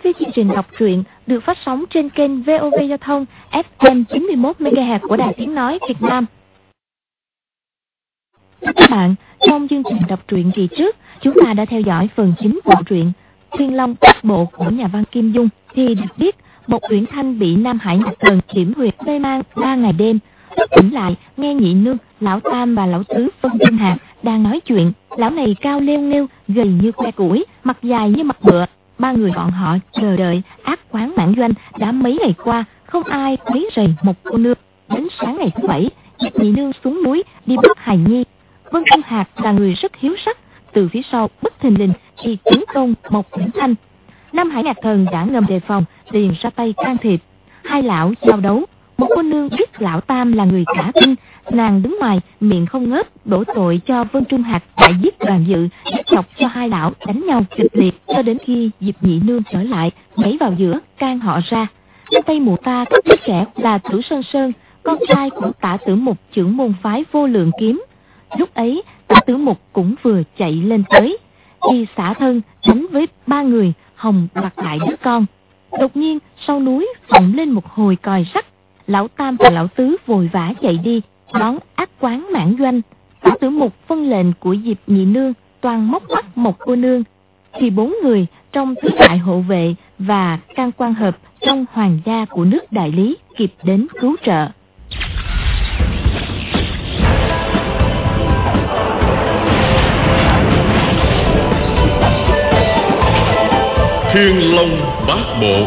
với chương trình đọc truyện được phát sóng trên kênh VOV Giao thông FM 91 MHz của Đài Tiếng nói Việt Nam. Các bạn, trong chương trình đọc truyện kỳ trước, chúng ta đã theo dõi phần chính của truyện Thiên Long Bát Bộ của nhà văn Kim Dung. Thì được biết, Mộc Uyển Thanh bị Nam Hải Nhạc Thần điểm huyệt mê man 3 ngày đêm. Lúc tỉnh lại, nghe nhị nương, lão tam và lão tứ Vân Trung Hạc đang nói chuyện. Lão này cao lêu nghêu, gầy như que củi, mặt dài như mặt bựa. Ba người bọn họ chờ đợi ác quán Mãn Doanh đã mấy ngày qua, không ai quấy rầy một cô nương. Đến sáng ngày thứ 7, nhị nương xuống núi đi bắt hài nhi. Vân Trung Hạc là người rất hiếu sắc, từ phía sau bất thình lình thì tấn công Mộc Uyển Thanh. Nam Hải Nhạc Thần đã ngầm đề phòng, liền ra tay can thiệp. Hai lão giao đấu. Một cô nương biết lão tam là người cả tin, nàng đứng ngoài miệng không ngớt đổ tội cho Vân Trung Hạc đã giết Đoàn Dự, chọc cho hai lão đánh nhau kịch liệt, cho đến khi Diệp nhị nương trở lại nhảy vào giữa can họ ra. Trên tay mụ ta có đứa trẻ là Tử Sơn Sơn, con trai của Tả Tử Mục trưởng môn phái Vô Lượng Kiếm. Lúc ấy Tả Tử Mục cũng vừa chạy lên tới, y xả thân đánh với ba người, hòng đoạt lại đứa con. Đột nhiên sau núi vọng lên một hồi còi sắt. Lão tam và lão tứ vội vã chạy đi đón ác quán Mãn Doanh. Tả Tử Mục vâng lệnh của Diệp nhị nương toàn móc bắt một cô nương, thì 4 người trong tứ đại hộ vệ và can quan hợp trong hoàng gia của nước Đại Lý kịp đến cứu trợ. Thiên Long Bát Bộ.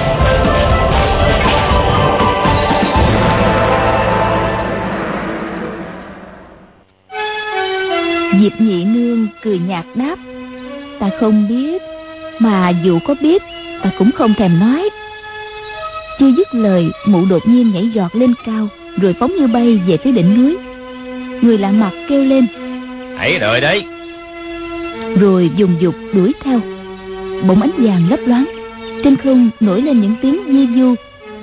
Diệp nhị nương cười nhạt đáp: Ta không biết, mà dù có biết ta cũng không thèm nói. Chưa dứt lời, mụ đột nhiên nhảy giọt lên cao, rồi phóng như bay về phía đỉnh núi. Người lạ mặt kêu lên: Hãy đợi đấy! Rồi dùng dục đuổi theo. Bỗng ánh vàng lấp loáng, trên không nổi lên những tiếng di du.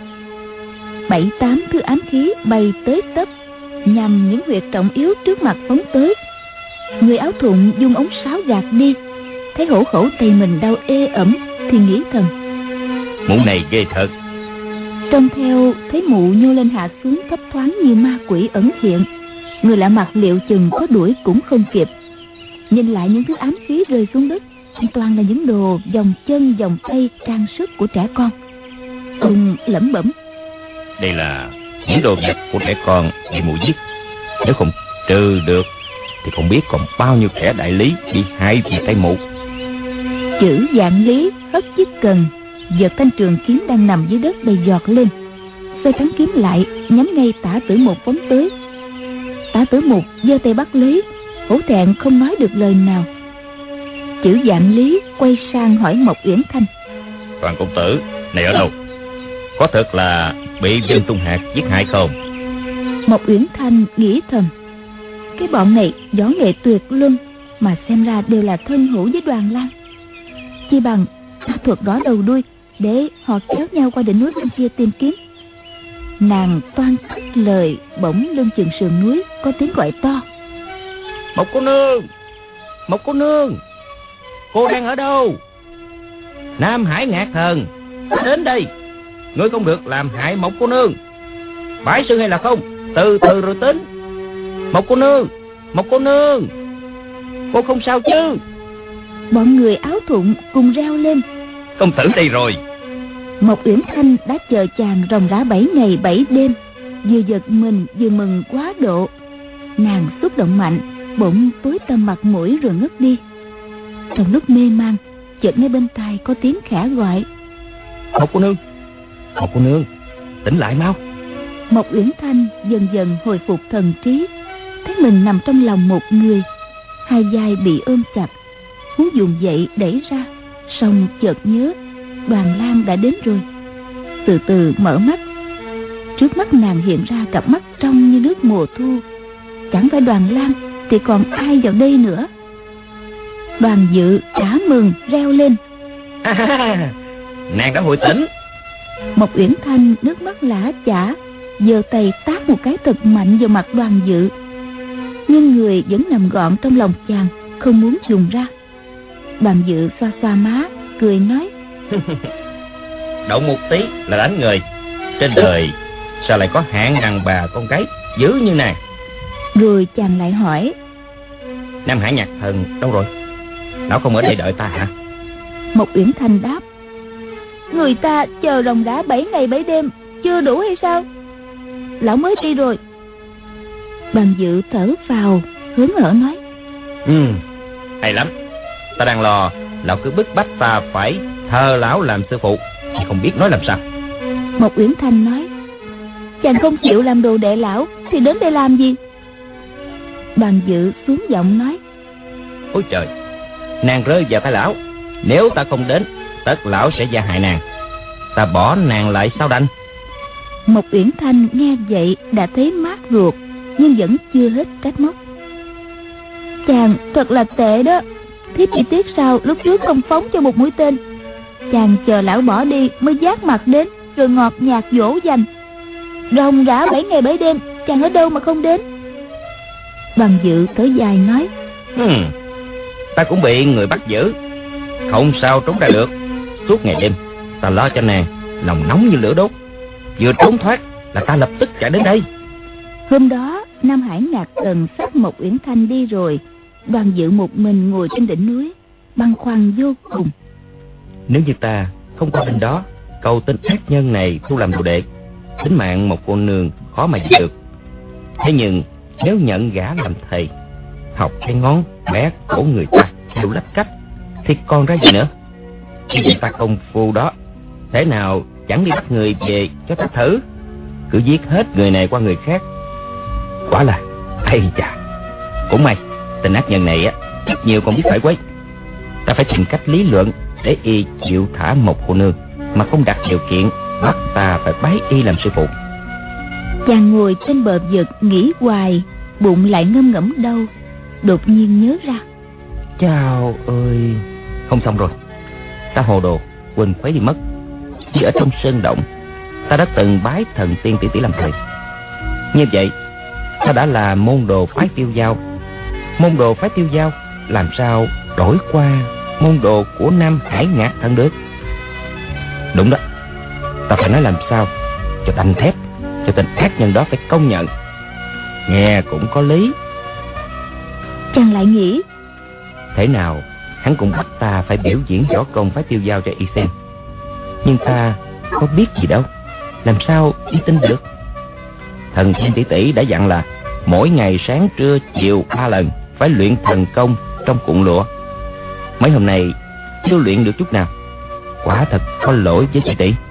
7-8 thứ ám khí bay tới tấp, nhằm những huyệt trọng yếu trước mặt phóng tới. Người áo thụng dung ống sáo gạt đi, thấy hổ khẩu tay mình đau ê ẩm thì nghĩ thầm: Mụ này ghê thật. Trông theo thấy mụ nhô lên hạ xuống thấp thoáng như ma quỷ ẩn hiện. Người lạ mặt liệu chừng có đuổi cũng không kịp. Nhìn lại những thứ ám khí rơi xuống đất, toàn là những đồ vòng chân vòng tay trang sức của trẻ con. Ông lẩm bẩm: Đây là những đồ vật của trẻ con bị mụ giết. Nếu không trừ được thì không biết còn bao nhiêu kẻ Đại Lý bị hại vì tay mụ. Chữ Vạn Lý hất chiếc cần, giật thanh trường kiếm đang nằm dưới đất đầy giọt lên, xoay thắng kiếm lại nhắm ngay Tả Tử Mục phóng tới. Tả Tử Mục giơ tay bắt lấy, hổ thẹn không nói được lời nào. Chữ Vạn Lý quay sang hỏi Mộc Uyển Thanh: Hoàng công tử này ở đâu? Có thật là bị Vân Trung Hạc giết hại không? Mộc Uyển Thanh nghĩ thầm: Cái bọn này võ nghệ tuyệt luân, mà xem ra đều là thân hữu với Đoàn Lang. Chi bằng ta thuật rõ đầu đuôi, để họ kéo nhau qua đỉnh núi bên kia tìm kiếm. Nàng toan thất lời, bỗng lưng chừng sườn núi có tiếng gọi to: Một cô nương! Một cô nương! Cô đang ở đâu? Nam Hải Nhạc Thần đến đây. Ngươi không được làm hại một cô nương. Bãi sư hay là không? Từ từ rồi tính. Một cô nương! Một cô nương! Cô không sao chứ? Bọn người áo thụng cùng reo lên: Công tử đây rồi. Mộc Uyển Thanh đã chờ chàng ròng rã 7 ngày 7 đêm, vừa giật mình vừa mừng quá độ. Nàng xúc động mạnh, bỗng tối tăm mặt mũi rồi ngất đi. Trong lúc mê man, chợt nghe bên tai có tiếng khẽ gọi: Một cô nương! Một cô nương! Tỉnh lại mau! Mộc Uyển Thanh dần dần hồi phục thần trí, thấy mình nằm trong lòng một người, hai vai bị ôm chặt, muốn dùng dậy đẩy ra, song chợt nhớ Đoàn Lang đã đến rồi. Từ từ mở mắt, trước mắt nàng hiện ra cặp mắt trong như nước mùa thu. Chẳng phải Đoàn Lang thì còn ai vào đây nữa? Đoàn Dự đã mừng reo lên: Nàng đã hồi tỉnh. Mộc Uyển Thanh nước mắt lã chả, giơ tay tát một cái thật mạnh vào mặt Đoàn Dự, nhưng người vẫn nằm gọn trong lòng chàng, không muốn dùng ra. Đoàn Dự xoa xoa má, cười nói: động một tí là đánh người. Trên đời sao lại có hạng đàn bà con gái dữ như này? Rồi chàng lại hỏi: Nam Hải Nhạc Thần đâu rồi? Lão không ở đây đợi ta hả? Mộc Uyển Thanh đáp: Người ta chờ ròng rã 7 ngày 7 đêm, chưa đủ hay sao? Lão mới đi rồi. Đoàn Dự thở phào, hớn hở nói: Hay lắm. Ta đang lo lão cứ bức bách ta phải thờ lão làm sư phụ, thì không biết nói làm sao. Mộc Uyển Thanh nói: Chàng không chịu làm đồ đệ lão thì đến đây làm gì? Đoàn Dự xuống giọng nói: Ôi trời, nàng rơi vào tay lão. Nếu ta không đến, tất lão sẽ gia hại nàng. Ta bỏ nàng lại sao đành? Mộc Uyển Thanh nghe vậy đã thấy mát ruột, nhưng vẫn chưa hết trách móc. Chàng thật là tệ đó. Thiếp chỉ tiếc sao lúc trước không phóng cho một mũi tên. Chàng chờ lão bỏ đi mới giác mặt đến, rồi ngọt nhạt dỗ dành. Ròng rã 7 ngày 7 đêm, chàng ở đâu mà không đến? Đoàn Dự thở dài nói: Ta cũng bị người bắt giữ, không sao trốn ra được. Suốt ngày đêm ta lo cho nàng, lòng nóng như lửa đốt. Vừa trốn thoát là ta lập tức chạy đến đây. Hôm đó Nam Hải Ngạc Tần xách Mộc Uyển Thanh đi rồi. Đoàn Dự một mình ngồi trên đỉnh núi, băn khoăn vô cùng. Nếu như ta không có bên đó cầu tên ác nhân này thu làm đồ đệ, tính mạng một cô nương khó mà giữ được. Thế nhưng nếu nhận gã làm thầy, học cái ngón bé cổ người ta theo lách cách, thì còn ra gì nữa? Khi vậy ta công phu đó, thế nào chẳng đi bắt người về cho ta thử. Cứ giết hết người này qua người khác. Quả là ây chà. Cũng may tên ác nhân này ít nhiều còn biết phải quấy. Ta phải tìm cách lý luận để y chịu thả một cô nương, mà không đặt điều kiện bắt ta phải bái y làm sư phụ. Chàng ngồi trên bờ vực nghĩ hoài, bụng lại ngâm ngẫm đau. Đột nhiên nhớ ra: Chao ơi, không xong rồi. Ta hồ đồ quên khuấy đi mất. Chỉ ở trong sơn động, ta đã từng bái thần tiên tỷ tỷ làm thầy. Như vậy ta đã là môn đồ phái Tiêu Dao. Môn đồ phái Tiêu Dao làm sao đổi qua môn đồ của Nam Hải Ngạc Thần được? Đúng đó, ta phải nói làm sao cho đanh thép, cho tên ác nhân đó phải công nhận. Nghe cũng có lý. Chàng lại nghĩ: Thế nào hắn cũng bắt ta phải biểu diễn võ công phái Tiêu Dao cho y xem. Nhưng ta có biết gì đâu, làm sao y tin được? Thần tiên tỷ tỷ đã dặn là mỗi ngày sáng trưa chiều 3 lần phải luyện thần công trong cuộn lụa. Mấy hôm nay chưa luyện được chút nào, quả thật có lỗi với tỷ tỷ.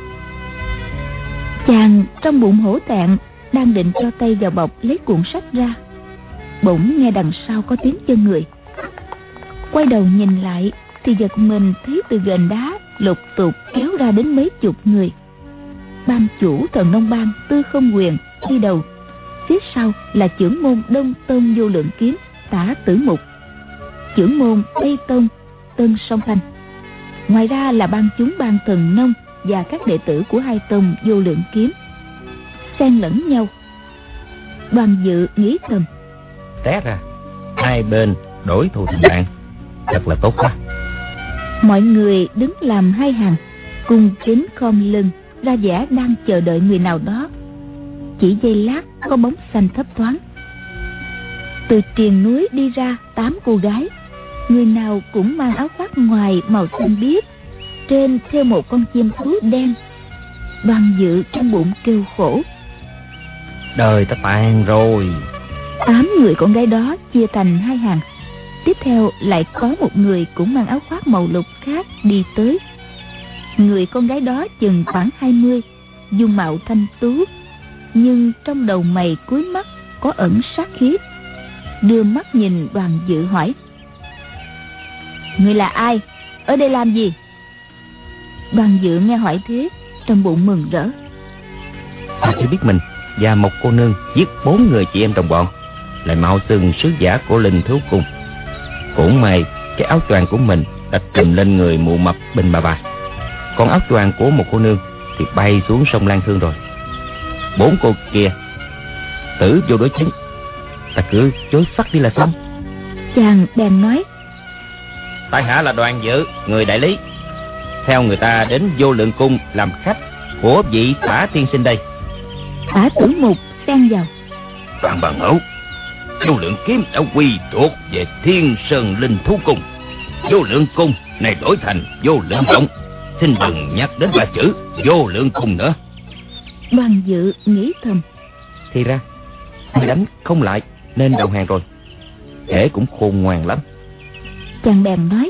Chàng trong bụng hổ thẹn, đang định cho tay vào bọc lấy cuộn sách ra, bỗng nghe đằng sau có tiếng chân người. Quay đầu nhìn lại thì giật mình thấy từ gành đá lục tục kéo ra đến mấy chục người. Ban chủ Thần Nông Bang Tư Không Quyền đi đầu, phía sau là trưởng môn Đông Tôn Vô Lượng Kiếm Tả Tử Mục, trưởng môn Tây Tôn Tân Song Thanh. Ngoài ra là ban chúng Ban Thần Nông và các đệ tử của hai tông Vô Lượng Kiếm, xen lẫn nhau. Đoàn Dự nghĩ thầm: Té ra hai bên đổi thù thành bạn, thật là tốt quá. Mọi người đứng làm hai hàng, cung kính khom lưng, ra vẻ đang chờ đợi người nào đó. Chỉ giây lát có bóng xanh thấp thoáng. Từ triền núi đi ra 8 cô gái, người nào cũng mang áo khoác ngoài màu xanh biếc, trên thêu một con chim thú đen. Đoàn Dự trong bụng kêu khổ: Đời ta tàn rồi. 8 người con gái đó chia thành hai hàng. Tiếp theo lại có một người cũng mang áo khoác màu lục khác đi tới. Người con gái đó chừng khoảng 20, dung mạo thanh tú, nhưng trong đầu mày cuối mắt có ẩn sát khí. Đưa mắt nhìn Đoàn Dự hỏi: Người là ai? Ở đây làm gì? Đoàn Dự nghe hỏi thế, trong bụng mừng rỡ. Ta chỉ biết mình và một cô nương giết 4 người chị em đồng bọn, lại mạo xưng sứ giả của Linh Thú Cung. Cũng may cái áo choàng của mình đã trùm lên người mụ mập Bình Bà. Còn áo choàng của một cô nương thì bay xuống sông Lan Thương rồi. 4 cô kia tử vô đối chứng, ta cứ chối sắc đi là xong. Chàng bèn nói: Tại hạ là Đoàn Dự, người đại lý. theo người ta đến Vô Lượng Cung làm khách của vị Tả tiên sinh đây. Tả Tử Mục xen vào. Đoàn Bằng Hữu, Vô Lượng kiếm đã quy thuộc về Thiên Sơn Linh Thú Cung. Vô Lượng Cung này đổi thành Vô Lượng Động. Xin đừng nhắc đến ba chữ Vô Lượng Cung nữa. Đoàn Dự nghĩ thầm. Thì ra người đánh không lại nên đầu hàng rồi. Kể cũng khôn ngoan lắm. Chàng bèn nói.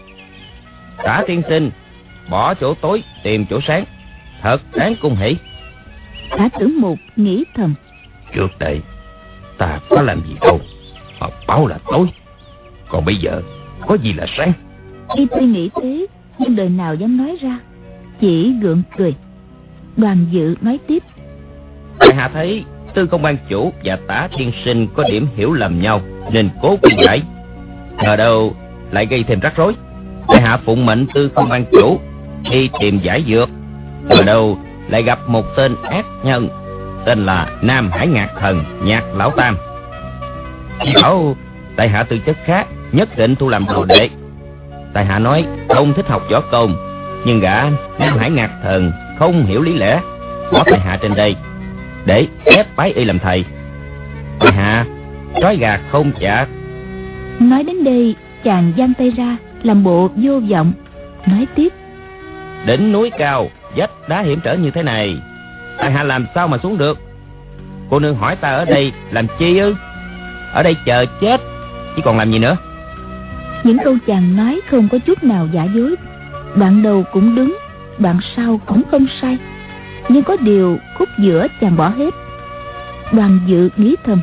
Tả tiên sinh bỏ chỗ tối tìm chỗ sáng, thật đáng cung hỷ. Tả Tử Mục nghĩ thầm. Trước đây ta có làm gì đâu mà báo là tối, còn bây giờ có gì là sáng. Y tuy nghĩ thế nhưng đời nào dám nói ra, chỉ gượng cười. Đoàn Dự nói tiếp. Tại hạ thấy Tư Công ban chủ và Tả tiên sinh có điểm hiểu lầm nhau nên cố khuyên giải, ngờ đâu lại gây thêm rắc rối. Tại hạ phụng mệnh Tư Công ban chủ đi tìm giải dược, ngờ đâu lại gặp một tên ác nhân tên là Nam Hải Ngạc Thần Nhạc Lão Tam. Bảo tại hạ tư chất khác, nhất định thu làm đồ đệ. Tại hạ nói không thích học võ công, nhưng gã Nam Hải Ngạc Thần không hiểu lý lẽ, bỏ tại hạ trên đây để ép bái y làm thầy. Tại hạ trói gà không chặt. Nói đến đây chàng giang tay ra làm bộ vô vọng, nói tiếp. Đỉnh núi cao, vách đá hiểm trở như thế này, tại hạ làm sao mà xuống được? Cô nương hỏi ta ở đây làm chi ư? Ở đây chờ chết chứ còn làm gì nữa. Những câu chàng nói không có chút nào giả dối. Đoạn đầu cũng đúng, đoạn sau cũng không sai, nhưng có điều khúc giữa chàng bỏ hết. Đoàn Dự nghĩ thầm.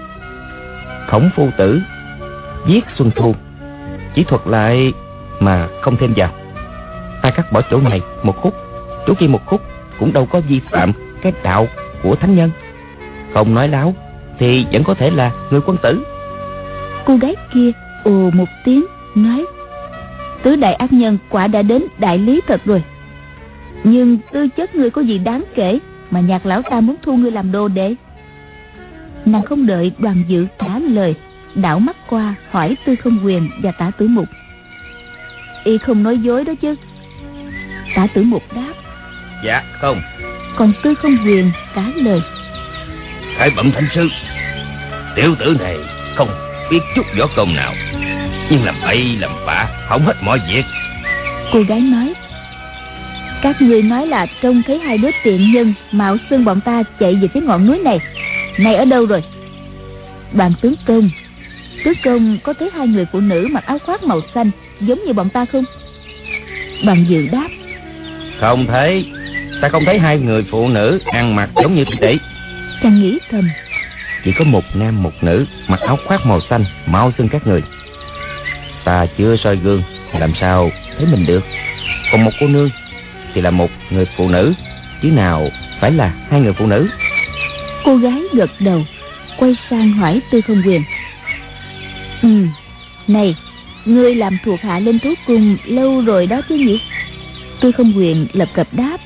Khổng phu tử giết Xuân Thu, chỉ thuật lại mà không thêm vào. Ta cắt bỏ chỗ này một khúc, chỗ kia một khúc, cũng đâu có vi phạm cái đạo của thánh nhân. Không nói láo thì vẫn có thể là người quân tử. Cô gái kia ồ một tiếng nói. Tứ đại ác nhân quả đã đến đại lý thật rồi. Nhưng tư chất ngươi có gì đáng kể mà Nhạc Lão ta muốn thu ngươi làm đồ đệ? Nàng không đợi Đoàn Dự trả lời, đảo mắt qua hỏi Tư Không Quyền và Tả Tử Mục. Y không nói dối đó chứ? Tả Tử Mục đáp. Dạ không. Còn Tư Không Quyền trả lời. Khải bẩm thánh sư, tiểu tử này không biết chút võ công nào, nhưng làm bậy làm bạ hỏng hết mọi việc. Cô gái nói. Các ngươi nói là trông thấy hai đứa tiện nhân mạo xưng bọn ta chạy về phía ngọn núi này. Này ở đâu rồi? Đoàn tướng công có thấy hai người phụ nữ mặc áo khoác màu xanh giống như bọn ta không? Đoàn Dự đáp. Không thấy. Ta không thấy hai người phụ nữ ăn mặc giống như tỷ tỷ. Chàng nghĩ thầm. Chỉ có một nam một nữ mặc áo khoác màu xanh mạo xưng các người. Ta chưa soi gương làm sao thấy mình được. Còn một cô nương thì là một người phụ nữ, chứ nào phải là hai người phụ nữ. Cô gái gật đầu, quay sang hỏi Tư Không Quyền. Này, ngươi làm thuộc hạ Linh Thú Cung lâu rồi đó chứ nhỉ? Tư Không Quyền lập cập đáp.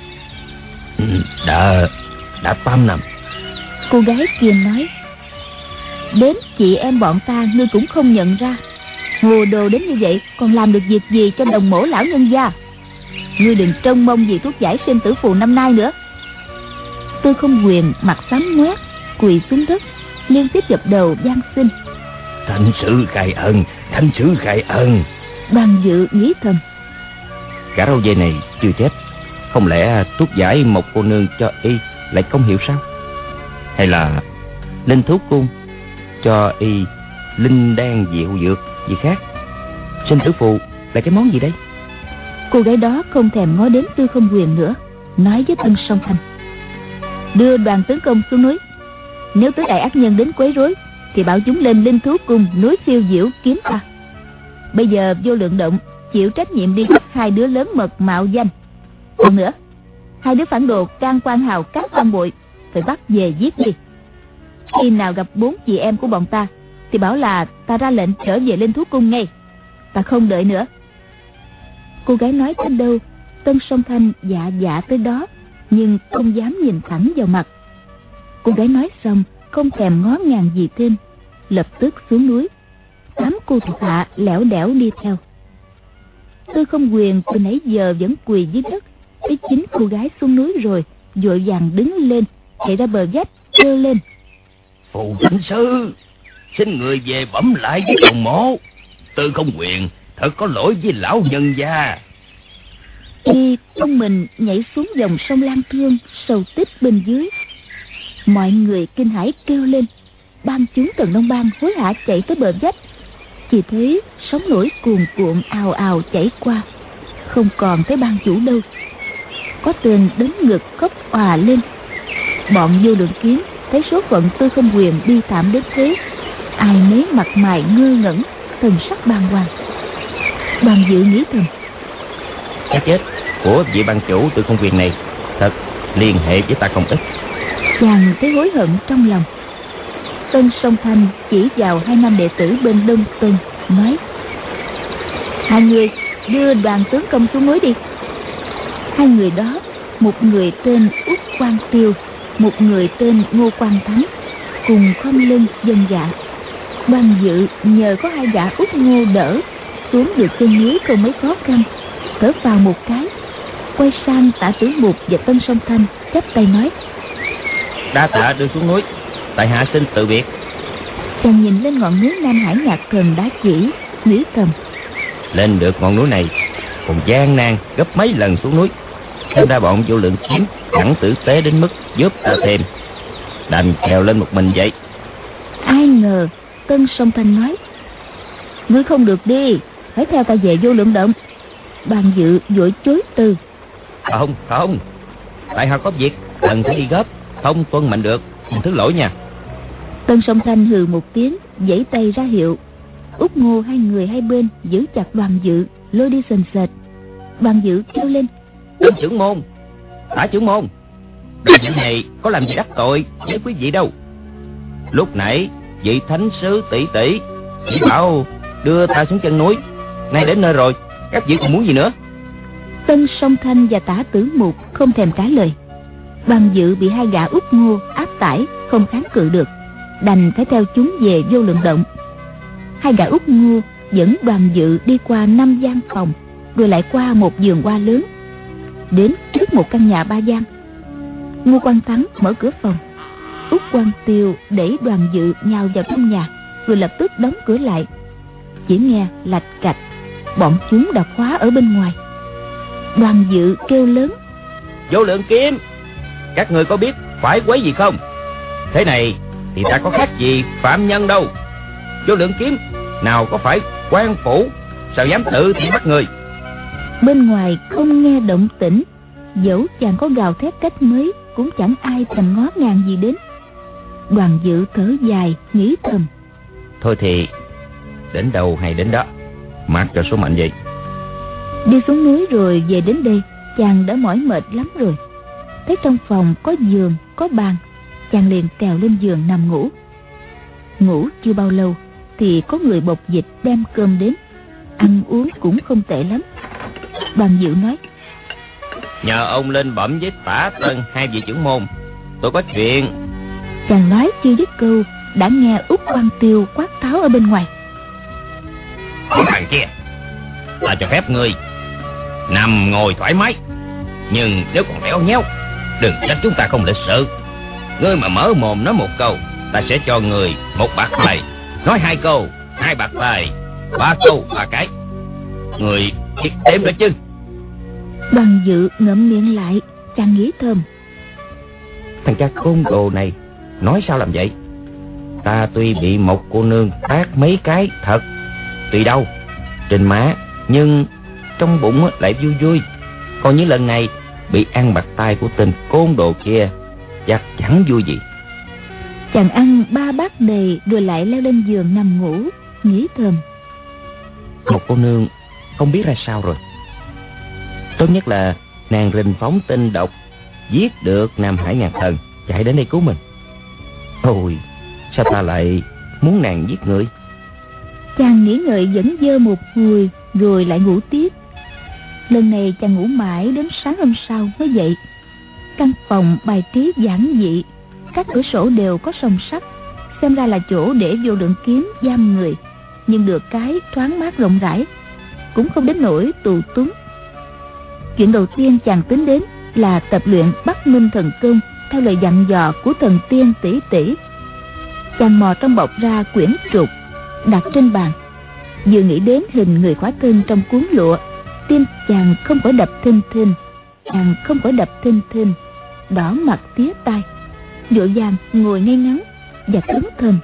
Đã 8 năm. Cô gái kia nói. Đến chị em bọn ta ngươi cũng không nhận ra. Hồ đồ đến như vậy còn làm được việc gì cho đồng mổ lão nhân gia? Ngươi đừng trông mong gì thuốc giải sinh tử phù năm nay nữa. Tư Không Quyền mặt xám ngoét, quỳ xuống đất, liên tiếp dập đầu van xin. Thánh sử khai ân, thánh sử khai ân. Đoàn Dự nghĩ thầm. Cả râu dê này chưa chết, không lẽ thuốc giải một cô nương cho y lại không hiểu sao? Hay là Linh Thú Cung cho y linh đan diệu dược gì khác? Sinh tử phù là cái món gì đây? Cô gái đó không thèm ngó đến Tư Không Quyền nữa, nói với Tân Song Thanh. Đưa đoàn tướng công xuống núi. Nếu tứ đại ác nhân đến quấy rối thì bảo chúng lên Linh Thú Cung núi Phiêu Diễu kiếm ta. Bây giờ Vô Lượng Động chịu trách nhiệm đi bắt hai đứa lớn mật mạo danh. Còn nữa, hai đứa phản đồ Can Quan Hào, Cát Quan Bội phải bắt về giết đi. Khi nào gặp 4 chị em của bọn ta thì bảo là ta ra lệnh trở về Linh Thú Cung ngay. Ta không đợi nữa. Cô gái nói tới đâu, Tân Song Thanh dạ tới đó, nhưng không dám nhìn thẳng vào mặt. Cô gái nói xong không thèm ngó ngàng gì thêm, lập tức xuống núi. 8 cô thuộc hạ lẻo đẻo đi theo. Tư Không Quyền từ nãy giờ vẫn quỳ dưới đất, thấy chính cô gái xuống núi rồi, vội vàng đứng lên, chạy ra bờ vách kêu lên: Phù Thính Sư, xin người về bẩm lại với đồng mộ. Tư Không Quyền thật có lỗi với lão nhân gia. Y tung mình nhảy xuống dòng sông Lan Thương sâu tít bên dưới. Mọi người kinh hãi kêu lên. Ban chúng Thần Nông Bang hối hả chạy tới bờ vách, chỉ thấy sóng nổi cuồn cuộn ào ào chảy qua, không còn thấy ban chủ đâu. Có tên đến ngực khóc òa lên. Bọn Vô Lượng Kiếm thấy số phận Tư Không Quyền bi thảm đến thế, ai nấy mặt mày ngơ ngẩn, thần sắc bàng hoàng. Đoàn Dự nghĩ thầm: Cái chết của vị ban chủ Tư Không Quyền này thật liên hệ với ta không ít. Chàng thấy hối hận trong lòng. Tân Song Thanh chỉ vào 2 nam đệ tử bên Đông Tân, nói: Hai người đưa đoàn tướng công xuống núi đi. Hai người đó, một người tên Út Quang Tiêu, một người tên Ngô Quang Thắng, cùng khom lưng vâng dạ. Đoàn Dự nhờ có hai gã Út Ngô đỡ, xuống được chân núi không mấy khó khăn, thở vào một cái, quay sang Tả Tử Mục và Tân Song Thanh chắp tay nói: Đa tạ đưa xuống núi, tại hạ xin từ biệt. Chàng nhìn lên ngọn núi Nam Hải Nhạc Thần đã chỉ, nghĩ thầm: Lên được ngọn núi này còn gian nan gấp mấy lần xuống núi. Xem ra bọn Vô Lượng Kiếm chẳng tử tế đến mức giúp ta thêm, đành trèo lên một mình vậy. Ai ngờ Tân Song Thanh nói: Ngươi không được đi, phải theo ta về Vô Lượng Động. Ban Dự vội chối từ: Không, tại hạ có việc cần phải đi gấp, không tuân mệnh được, xin thứ lỗi nha. Tân Song Thanh hừ một tiếng, giãy tay ra hiệu. Út Ngô hai người hai bên giữ chặt Đoàn Dự, lôi đi sền sệt. Đoàn Dự kêu lên: Tân trưởng môn, Tả trưởng môn, Đoàn Dự này có làm gì đắc tội với quý vị đâu. Lúc nãy vị thánh sứ tỷ tỷ chỉ bảo đưa ta xuống chân núi, nay đến nơi rồi, các vị còn muốn gì nữa? Tân Song Thanh và Tả Tử Mục không thèm trả lời. Đoàn Dự bị hai gã Út Ngô áp tải, không kháng cự được, đành phải theo chúng về Vô Lượng Động. Hai gã Út Ngô dẫn Đoàn Dự đi qua 5 gian phòng, rồi lại qua một vườn hoa lớn, đến trước một căn nhà 3 gian. Ngô Quang Thắng mở cửa phòng, Út Quang Tiêu đẩy Đoàn Dự nhào vào trong nhà, rồi lập tức đóng cửa lại. Chỉ nghe lạch cạch, bọn chúng đã khóa ở bên ngoài. Đoàn Dự kêu lớn: Vô Lượng Kiếm, các người có biết phải quấy gì không? Thế này thì ta có khác gì phạm nhân đâu. Vô Lượng Kiếm nào có phải quan phủ, sao dám tự thì bắt người? Bên ngoài không nghe động tĩnh, dẫu chàng có gào thét cách mấy cũng chẳng ai thèm ngó ngàng gì đến. Đoàn Dự thở dài nghĩ thầm: Thôi thì đến đâu hay đến đó, mặc cho số mệnh vậy. Đi xuống núi rồi về đến đây, chàng đã mỏi mệt lắm rồi. Thấy trong phòng có giường, có bàn, chàng liền trèo lên giường nằm ngủ. Ngủ chưa bao lâu thì có người bộc dịch đem cơm đến, ăn uống cũng không tệ lắm. Đoàn Dự nói: Nhờ ông lên bẩm với Tả Tân hai vị trưởng môn, tôi có chuyện. Chàng nói chưa dứt câu, đã nghe Út Quang Tiêu quát tháo ở bên ngoài: Thằng kia, ta cho phép ngươi nằm ngồi thoải mái, nhưng nếu còn léo nhéo, đừng trách chúng ta không lịch sự. Ngươi mà mở mồm nói một câu, ta sẽ cho người 1 bạc tài. Nói 2 câu, 2 bạc tài. 3 câu 3 cái. Người biết đếm đó chứ? Đoàn Dự ngậm miệng lại, chàng nghĩ thầm: Thằng cha khôn đồ này nói sao làm vậy? Ta tuy bị một cô nương tát mấy cái thật, tùy đâu trên má, nhưng trong bụng lại vui vui. Còn những lần này bị ăn bạc tay của tên côn đồ kia, chắc chẳng vui gì. Chàng ăn 3 bát đầy rồi lại leo lên giường nằm ngủ, nghĩ thầm: Một cô nương không biết ra sao rồi. Tốt nhất là nàng rình phóng tinh độc, giết được Nam Hải Nhạc Thần, chạy đến đây cứu mình. Ôi, sao ta lại muốn nàng giết người? Chàng nghĩ ngợi vẫn dơ một hồi rồi lại ngủ tiếp. Lần này chàng ngủ mãi đến sáng hôm sau mới dậy. Căn phòng bài trí giản dị, các cửa sổ đều có song sắt, xem ra là chỗ để Vô Lượng Kiếm giam người, nhưng được cái thoáng mát rộng rãi. cũng không đến nỗi tù túng. Chuyện đầu tiên chàng tính đến là tập luyện Bắc Minh thần công theo lời dặn dò của thần tiên tỷ tỷ. Chàng mò trong bọc ra quyển trục đặt trên bàn, vừa nghĩ đến hình người khỏa thân trong cuốn lụa, tim chàng không khỏi đập thình thình, chàng không khỏi đập thình thình, đỏ mặt tía tai, vội vàng ngồi ngay ngắn và cứng thần.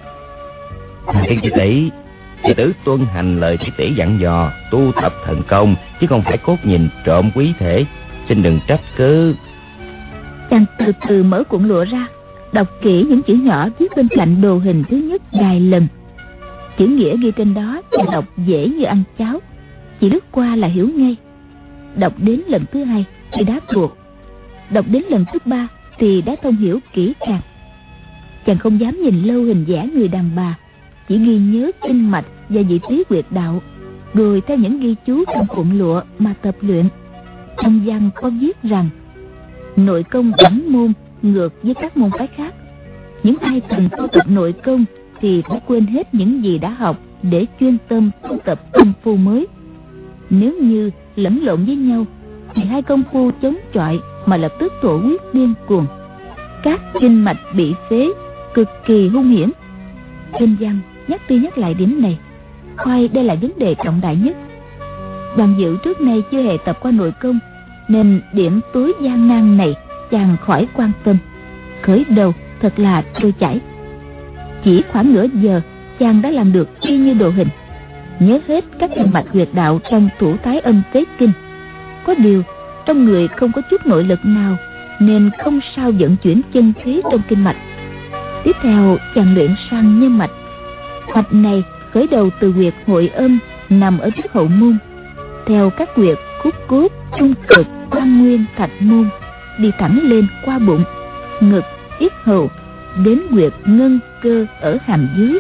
Tiên tỷ tỷ, đệ tử tuân hành lời tỷ tỷ dặn dò, tu tập thần công, chứ không phải cốt nhìn trộm quý thể, xin đừng trách cứ. Chàng từ từ mở cuộn lụa ra, đọc kỹ những chữ nhỏ viết bên cạnh đồ hình thứ nhất vài lần. Chữ nghĩa ghi trên đó chàng đọc dễ như ăn cháo, chỉ lướt qua là hiểu ngay. Đọc đến lần thứ hai thì đã thuộc, đọc đến lần thứ ba thì đã thông hiểu kỹ càng. Chàng không dám nhìn lâu hình vẽ người đàn bà, chỉ ghi nhớ kinh mạch và vị trí huyệt đạo, rồi theo những ghi chú trong cuộn lụa mà tập luyện. Trong văn có viết rằng nội công bẩm môn ngược với các môn phái khác. Những ai từng tu tập nội công thì phải quên hết những gì đã học để chuyên tâm tu tập công phu mới. Nếu như lẫn lộn với nhau thì hai công phu chống chọi mà lập tức thổ huyết điên cuồng, các kinh mạch bị phế, cực kỳ hung hiểm. Trên văn nhắc đi nhắc lại điểm này, khoai đây là vấn đề trọng đại nhất. Đoàn Dự trước nay chưa hề tập qua nội công, nên điểm tối gian nan này chàng khỏi quan tâm. Khởi đầu thật là trôi chảy. Chỉ khoảng nửa giờ chàng đã làm được y như đồ hình, nhớ hết các kinh mạch huyệt đạo trong Thủ Thái Ân Tế Kinh. Có điều trong người không có chút nội lực nào, nên không sao vận chuyển chân khí trong kinh mạch. Tiếp theo chàng luyện sang nhân mạch. Mạch này khởi đầu từ huyệt hội âm nằm ở trước hậu môn, theo các huyệt khúc cốt, trung cực, quan nguyên, thạch môn, đi thẳng lên qua bụng, ngực, yết hầu đến huyệt ngân cơ ở hàm dưới.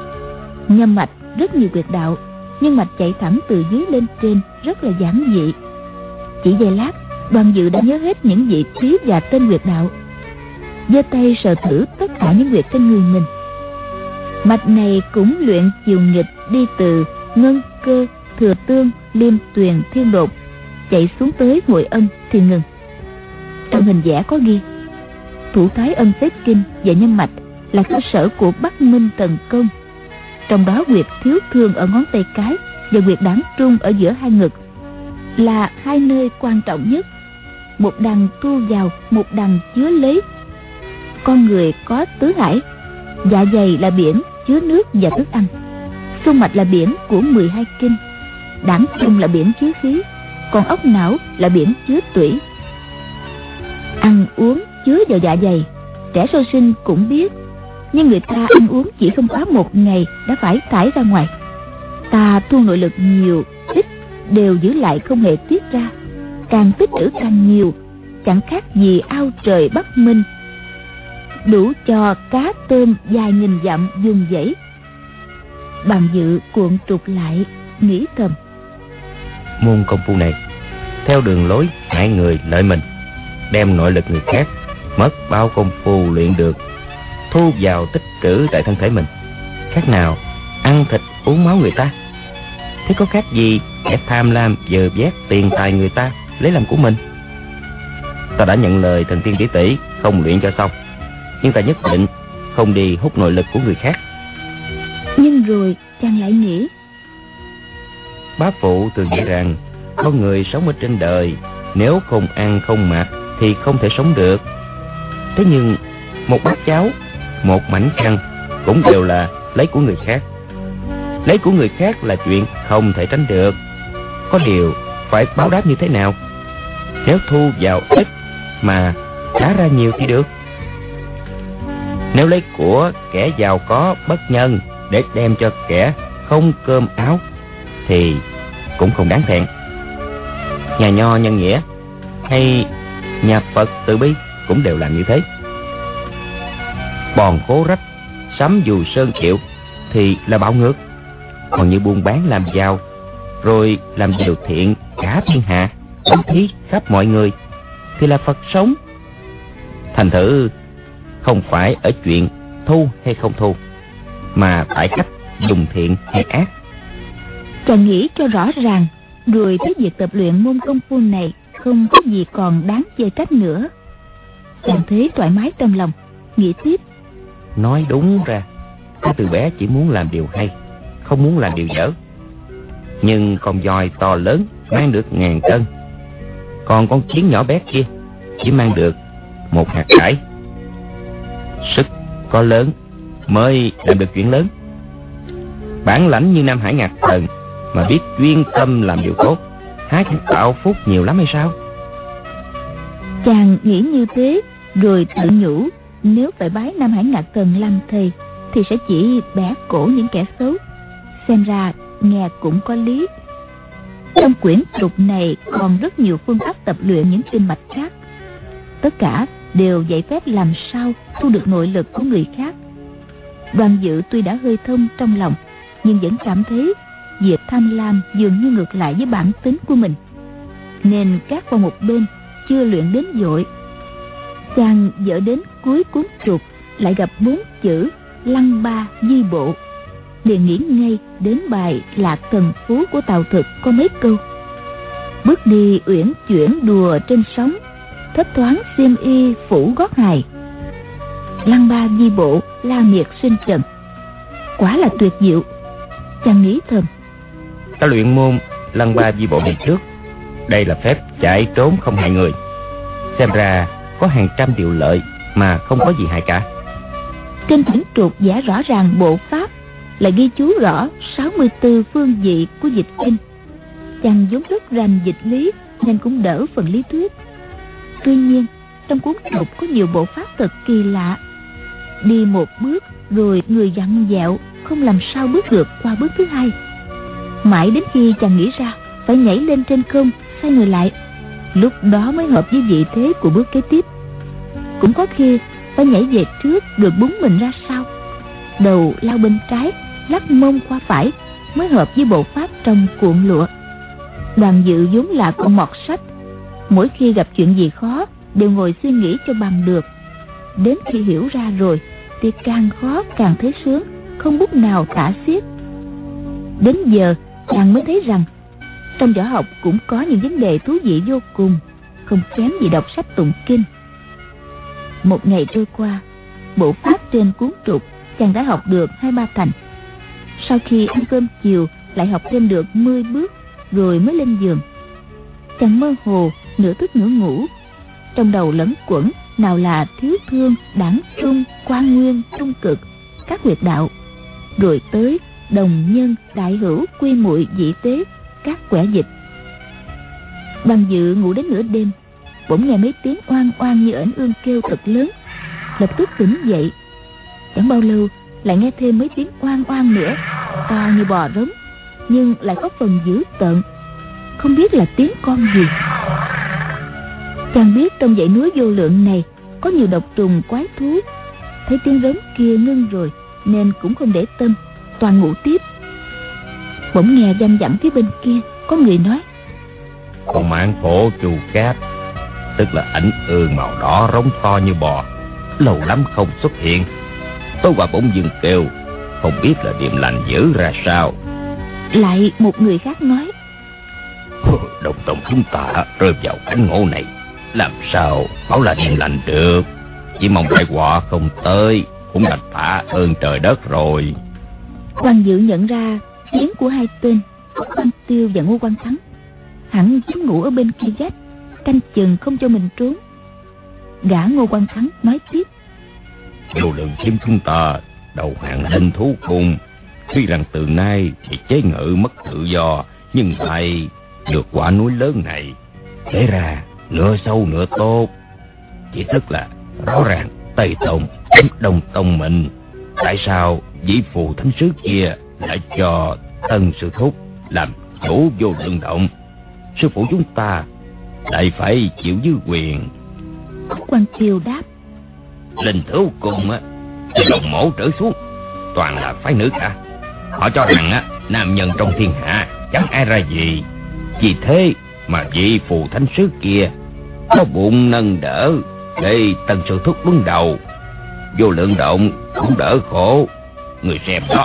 Nhâm mạch rất nhiều huyệt đạo, nhưng mạch chạy thẳng từ dưới lên trên, rất là giản dị. Chỉ vài lát, Đoàn Dự đã nhớ hết những vị trí và tên huyệt đạo, giơ tay sờ thử tất cả những huyệt trên người mình. Mạch này cũng luyện chiều nghịch, đi từ ngân cơ, thừa tương, liêm tuyền, thiên đột, chạy xuống tới hội âm thì ngừng. Trong hình vẽ có ghi Thủ Thái Ân Tế Kinh và nhân mạch là cơ sở của Bắc Minh thần công. Trong đó huyệt thiếu thương ở ngón tay cái và huyệt đảng trung ở giữa hai ngực là hai nơi quan trọng nhất. Một đằng thu vào, một đằng chứa lấy. Con người có tứ hải, dạ dày là biển chứa nước và thức ăn, xung mạch là biển của 12 kinh, đảng trung là biển chứa khí, còn ốc não là biển chứa tủy. Ăn uống chứa vào dạ dày, trẻ sơ sinh cũng biết, nhưng người ta ăn uống chỉ không quá một ngày đã phải thải ra ngoài. Ta thu nội lực nhiều ít đều giữ lại không hề tiết ra, càng tích trữ càng nhiều, chẳng khác gì ao trời Bắc Minh, đủ cho cá tôm vài nghìn dặm vùng vẫy. Đoàn Dự cuộn trục lại, nghĩ thầm: môn công phu này theo đường lối hại người lợi mình, đem nội lực người khác, mất bao công phu luyện được, thu vào tích trữ tại thân thể mình, khác nào ăn thịt uống máu người ta. Thế có khác gì kẻ tham lam vơ vét tiền tài người ta lấy làm của mình. Ta đã nhận lời thần tiên tỷ tỷ không luyện cho xong, nhưng ta nhất định không đi hút nội lực của người khác. Nhưng rồi chàng lại nghĩ: Bá phụ thường dạy rằng con người sống ở trên đời, nếu không ăn không mặc thì không thể sống được. Thế nhưng một bát cháo, một mảnh khăn cũng đều là lấy của người khác. Lấy của người khác là chuyện không thể tránh được. Có điều phải báo đáp như thế nào? Nếu thu vào ít mà trả ra nhiều thì được. Nếu lấy của kẻ giàu có bất nhân để đem cho kẻ không cơm áo thì cũng không đáng thẹn. Nhà Nho nhân nghĩa hay nhà Phật từ bi cũng đều làm như thế. Bòn cố rách, sắm dù sơn chịu thì là bạo ngược. Còn như buôn bán làm giàu, rồi làm điều thiện cả thiên hạ, bố thí khắp mọi người thì là Phật sống. Thành thử không phải ở chuyện thu hay không thu, mà tại cách dùng thiện hay ác. Chàng nghĩ cho rõ ràng, rồi thấy việc tập luyện môn công phu này không có gì còn đáng chê trách nữa. Chàng thấy thoải mái trong lòng, nghĩ tiếp. Nói đúng ra, ta từ bé chỉ muốn làm điều hay, không muốn làm điều dở. Nhưng con voi to lớn mang được 1000 cân, còn con kiến nhỏ bé kia chỉ mang được 1 hạt cải. Sức có lớn mới làm được chuyện lớn. Bản lãnh như Nam Hải Ngạc Thần mà biết chuyên tâm làm điều tốt, há chẳng tạo phúc nhiều lắm hay sao? Chàng nghĩ như thế, rồi tự nhủ, nếu phải bái Nam Hải Ngạc Thần làm thầy thì sẽ chỉ bẻ cổ những kẻ xấu. Xem ra nghe cũng có lý. Trong quyển trục này còn rất nhiều phương pháp tập luyện những kinh mạch khác. Tất cả đều dạy phép làm sao thu được nội lực của người khác. Đoàn Dự tuy đã hơi thông trong lòng, nhưng vẫn cảm thấy việc tham lam dường như ngược lại với bản tính của mình, nên gác qua một bên, chưa luyện đến vội. Chàng dở đến cuối cuốn trục lại gặp 4 chữ Lăng Ba Di Bộ, liền nghĩ ngay đến bài Lạc Thần Phú của Tào Thực có mấy câu: bước đi uyển chuyển đùa trên sóng, thấp thoáng xiêm y phủ gót hài. Lăng Ba Di Bộ la miệt sinh trần, quả là tuyệt diệu. Chàng nghĩ thầm, ta luyện môn Lăng Ba Di Bộ này trước. Đây là phép chạy trốn không hại người. Xem ra có hàng trăm điều lợi mà không có gì hại cả. Trên quyển trục vẽ rõ ràng bộ pháp, lại ghi chú rõ 64 phương vị của dịch kinh. Chàng vốn rất rành dịch lý nên cũng đỡ phần lý thuyết. Tuy nhiên trong cuốn trục có nhiều bộ pháp thật kỳ lạ. Đi một bước rồi người vặn vẹo, không làm sao bước được qua bước thứ hai. Mãi đến khi chàng nghĩ ra phải nhảy lên trên không, xoay người lại, lúc đó mới hợp với vị thế của bước kế tiếp. Cũng có khi phải nhảy về trước rồi búng mình ra sau, đầu lao bên trái, lắc mông qua phải, mới hợp với bộ pháp trong cuộn lụa. Đoàn Dự vốn là con mọt sách, mỗi khi gặp chuyện gì khó đều ngồi suy nghĩ cho bằng được. Đến khi hiểu ra rồi thì càng khó càng thấy sướng, không bút nào tả xiết. Đến giờ chàng mới thấy rằng trong võ học cũng có những vấn đề thú vị vô cùng, không kém gì đọc sách tụng kinh. Một ngày trôi qua, bộ pháp trên cuốn trục chàng đã học được 2-3 thành. Sau khi ăn cơm chiều lại học thêm được 10 bước, rồi mới lên giường. Chàng mơ hồ, nửa thức nửa ngủ, trong đầu lẫn quẩn nào là thiếu thương, đẳng trung, quan nguyên, trung cực, các huyệt đạo, rồi tới đồng nhân, đại hữu, quy muội, dị tế, các quẻ dịch. Đoàn Dự ngủ đến nửa đêm, bỗng nghe mấy tiếng oan oan như ẩn ương kêu thật lớn, lập tức tỉnh dậy. Chẳng bao lâu lại nghe thêm mấy tiếng oan oan nữa, to như bò rống, nhưng lại có phần dữ tợn, không biết là tiếng con gì. Chàng biết trong dãy núi vô lượng này có nhiều độc trùng quái thú. Thấy tiếng rống kia ngưng rồi nên cũng không để tâm, toàn ngủ tiếp. Bỗng nghe văng vẳng phía bên kia có người nói: con mãng phổ Chu Cáp, tức là ảnh ương màu đỏ rống to như bò, lâu lắm không xuất hiện. Tối qua bỗng dưng kêu, không biết là điềm lành dữ ra sao. Lại một người khác nói: đồng tông chúng ta rơi vào cảnh ngộ này, làm sao bảo là điềm lành được. Chỉ mong đại họa không tới, cũng đành tạ ơn trời đất rồi. Quan Dự nhận ra tiếng của hai tên Quan Tiêu và Ngô Quan Thắng, hẳn chúng ngủ ở bên kia vách, canh chừng không cho mình trốn. Gã Ngô Quan Thắng nói tiếp: vô lượng chim chúng ta đầu hàng linh thú cùng, tuy rằng từ nay bị chế ngự mất tự do, nhưng lại được quả núi lớn này, kể ra nửa sâu nửa tốt. Chỉ tức là rõ ràng Tây Tông chiếm Đông Tông mình. Tại sao vị phù thánh sứ kia lại cho Tân Sư Thúc làm chủ vô lượng động? Sư phụ chúng ta lại phải chịu dưới quyền. Quan Tiêu đáp: linh thú cùng á, từ đồng mổ trở xuống toàn là phái nữ cả. Họ cho rằng á, nam nhân trong thiên hạ chẳng ai ra gì. Vì thế mà vị phù thánh sứ kia có bụng nâng đỡ để Tân Sư Thúc đứng đầu, vô lượng động cũng đỡ khổ. Người xem đó,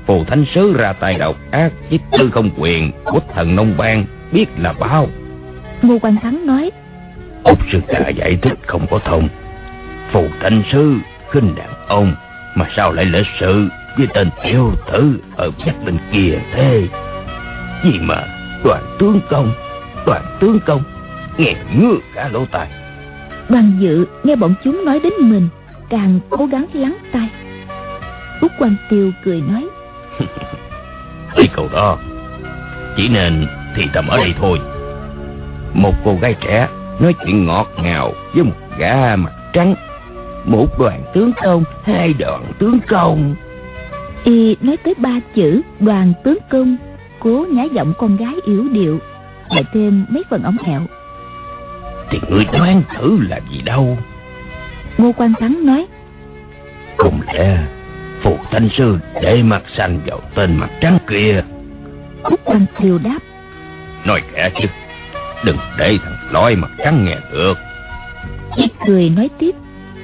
Phù Thánh Sứ ra tay độc ác giết Tư Không Quyền của thần nông bang biết là bao. Ngô Quan Thắng nói: Úc sư ca giải thích không có thông. Phù Thánh Sứ khinh đàn ông mà sao lại lễ sự với tên tiểu tử ở vách bên kia thế? Gì mà Đoàn tướng công nghe ngứa cả lỗ tai. Đoàn Dự nghe bọn chúng nói đến mình, càng cố gắng lắng tai. Úc Quan Tiêu cười nói: Cái câu đó chỉ nên thì thầm ở đây thôi. Một cô gái trẻ nói chuyện ngọt ngào với một gã mặt trắng. Một đoàn tướng công, hai đoàn tướng công. Y nói tới 3 chữ đoàn tướng công, cố nhả giọng con gái yếu điệu, lại thêm mấy phần ống ẹo. Thì ngươi đoán thử là gì đâu? Ngô Quan Thắng nói: Không lẽ Phù Thánh Sư để mặt xanh vào tên mặt trắng kia? Úc Quan Tiêu đáp: Nói khẽ chứ, đừng để thằng lói mặt trắng nghe được. Y cười nói tiếp: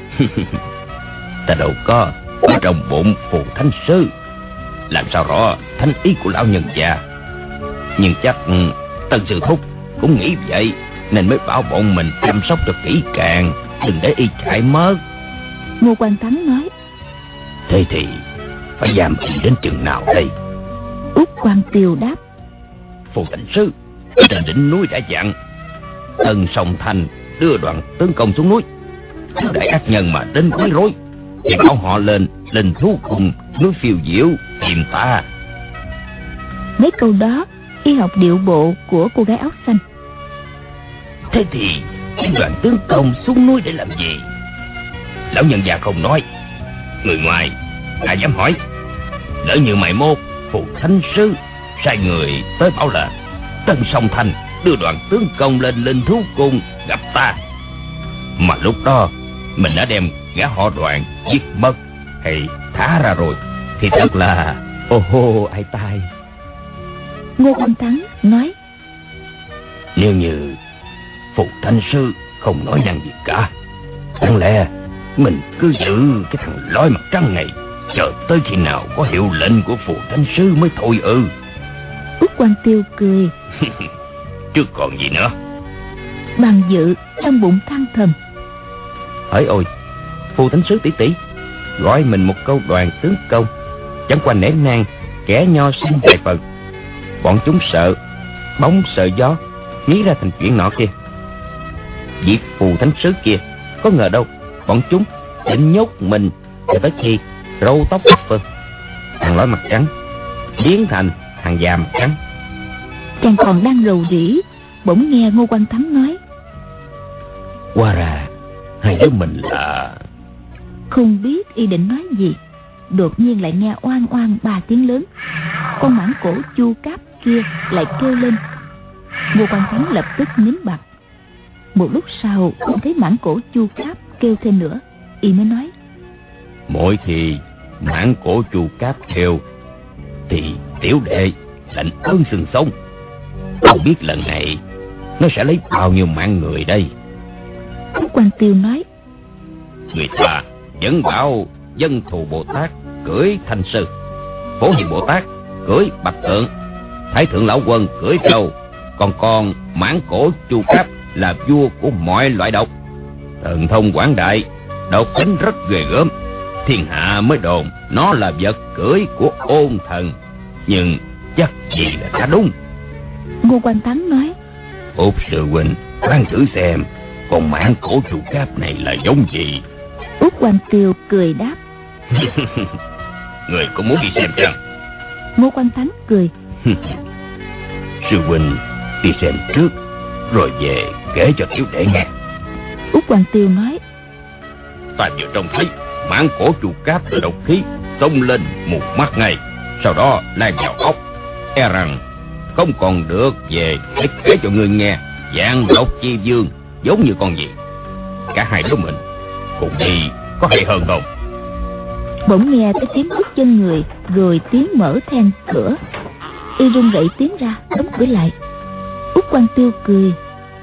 Ta đâu có ở trong bụng Phù Thánh Sư, làm sao rõ thánh ý của lão nhân già. Nhưng chắc Tân Sư Thúc cũng nghĩ vậy, nên mới bảo bọn mình chăm sóc cho kỹ càng, đừng để y chạy mất. Ngô Quan Thắng nói: Thế thì phải giam y đến chừng nào đây? Úc Quan Tiêu đáp: Phù Thánh Sư ở trên đỉnh núi đã dặn Tân Song Thành đưa đoàn tấn công xuống núi. Đại ác nhân mà đến quấy rối thì bảo họ lên linh thú cùng núi Phiêu Diễu tìm ta. Mấy câu đó Y học điệu bộ của cô gái áo xanh. Thế thì đoàn tướng công xuống núi để làm gì? Lão nhân già không nói, người ngoài ai dám hỏi. Lỡ như mày mốt Phù Thánh Sứ sai người tới bảo là Tân Song Thành đưa đoàn tướng công lên linh thú cung gặp ta, mà lúc đó mình đã đem gã họ Đoàn giết mất hay thả ra rồi, thì thật là ô hô ai tai. Ngô Quan Thắng nói: Nếu như Phù Thánh Sư không nói năng gì cả, chẳng lẽ mình cứ giữ cái thằng lói mặt trắng này chờ tới khi nào có hiệu lệnh của Phù Thánh Sư mới thôi ư? Úc Quan Tiêu cười. Chứ còn gì nữa. Bằng Dự trong bụng than thầm: Hỡi ôi, Phù Thánh Sứ tỷ tỷ gọi mình một câu đoàn tướng công, chẳng qua nể nang kẻ nho sinh vài phần. Bọn chúng sợ bóng sợ gió, nghĩ ra thành chuyện nọ kia. Việc Phù Thánh Sứ kia có ngờ đâu bọn chúng định nhốt mình cho tới khi râu tóc bạc phơ, thằng lói mặt trắng biến thành thằng già mặt trắng. Chàng còn đang rầu rĩ, bỗng nghe Ngô Quan Thắng nói: Qua ra hai đứa mình là... Không biết Y định nói gì, đột nhiên lại nghe oang oang 3 tiếng lớn. Con mãng cổ Chu Cáp kia lại kêu lên. Ngô Quan Thắng lập tức nín bặt. Một lúc sau không thấy mãng cổ Chu Cáp kêu thêm nữa, Y mới nói: Mỗi khi mãng cổ Chu Cáp kêu thì tiểu đệ lạnh ơn sừng sống. Không biết lần này nó sẽ lấy bao nhiêu mạng người đây? Úc Quan Tiêu nói: Người ta vẫn bảo Dân Thù Bồ Tát cưỡi Thanh Sư, Phổ Hiền Bồ Tát cưỡi Bạch Tượng, Thái Thượng Lão Quân cưỡi Trâu, còn mãng cổ Chu Cáp là vua của mọi loại độc, thần thông quảng đại, độc tính rất ghê gớm. Thiên hạ mới đồn nó là vật cưỡi của ôn thần, nhưng chắc gì là đã đúng. Ngô Quan Thắng nói: Út sư huynh đoán thử xem con mãng cổ Chu Cáp này là giống gì? Úc Quan Tiêu cười đáp: Người có muốn đi xem chăng? Ngô Quan Thắng cười: Sư huynh đi xem trước rồi về kể cho tiểu đệ nghe. Úc Quan Tiêu nói: Ta vừa trông thấy mãng cổ Chu Cáp là độc khí xông lên mù mắt ngay, sau đó lan vào ốc, e rằng không còn được về để kể cho người nghe. Dạng độc chi dương giống như con gì. Cả hai đứa mình cùng đi có hay hơn không? Bỗng nghe tới tiếng bước chân người, rồi tiếng mở then cửa. Y run rẩy tiến ra đóng cửa lại. Úc Quan Tiêu cười: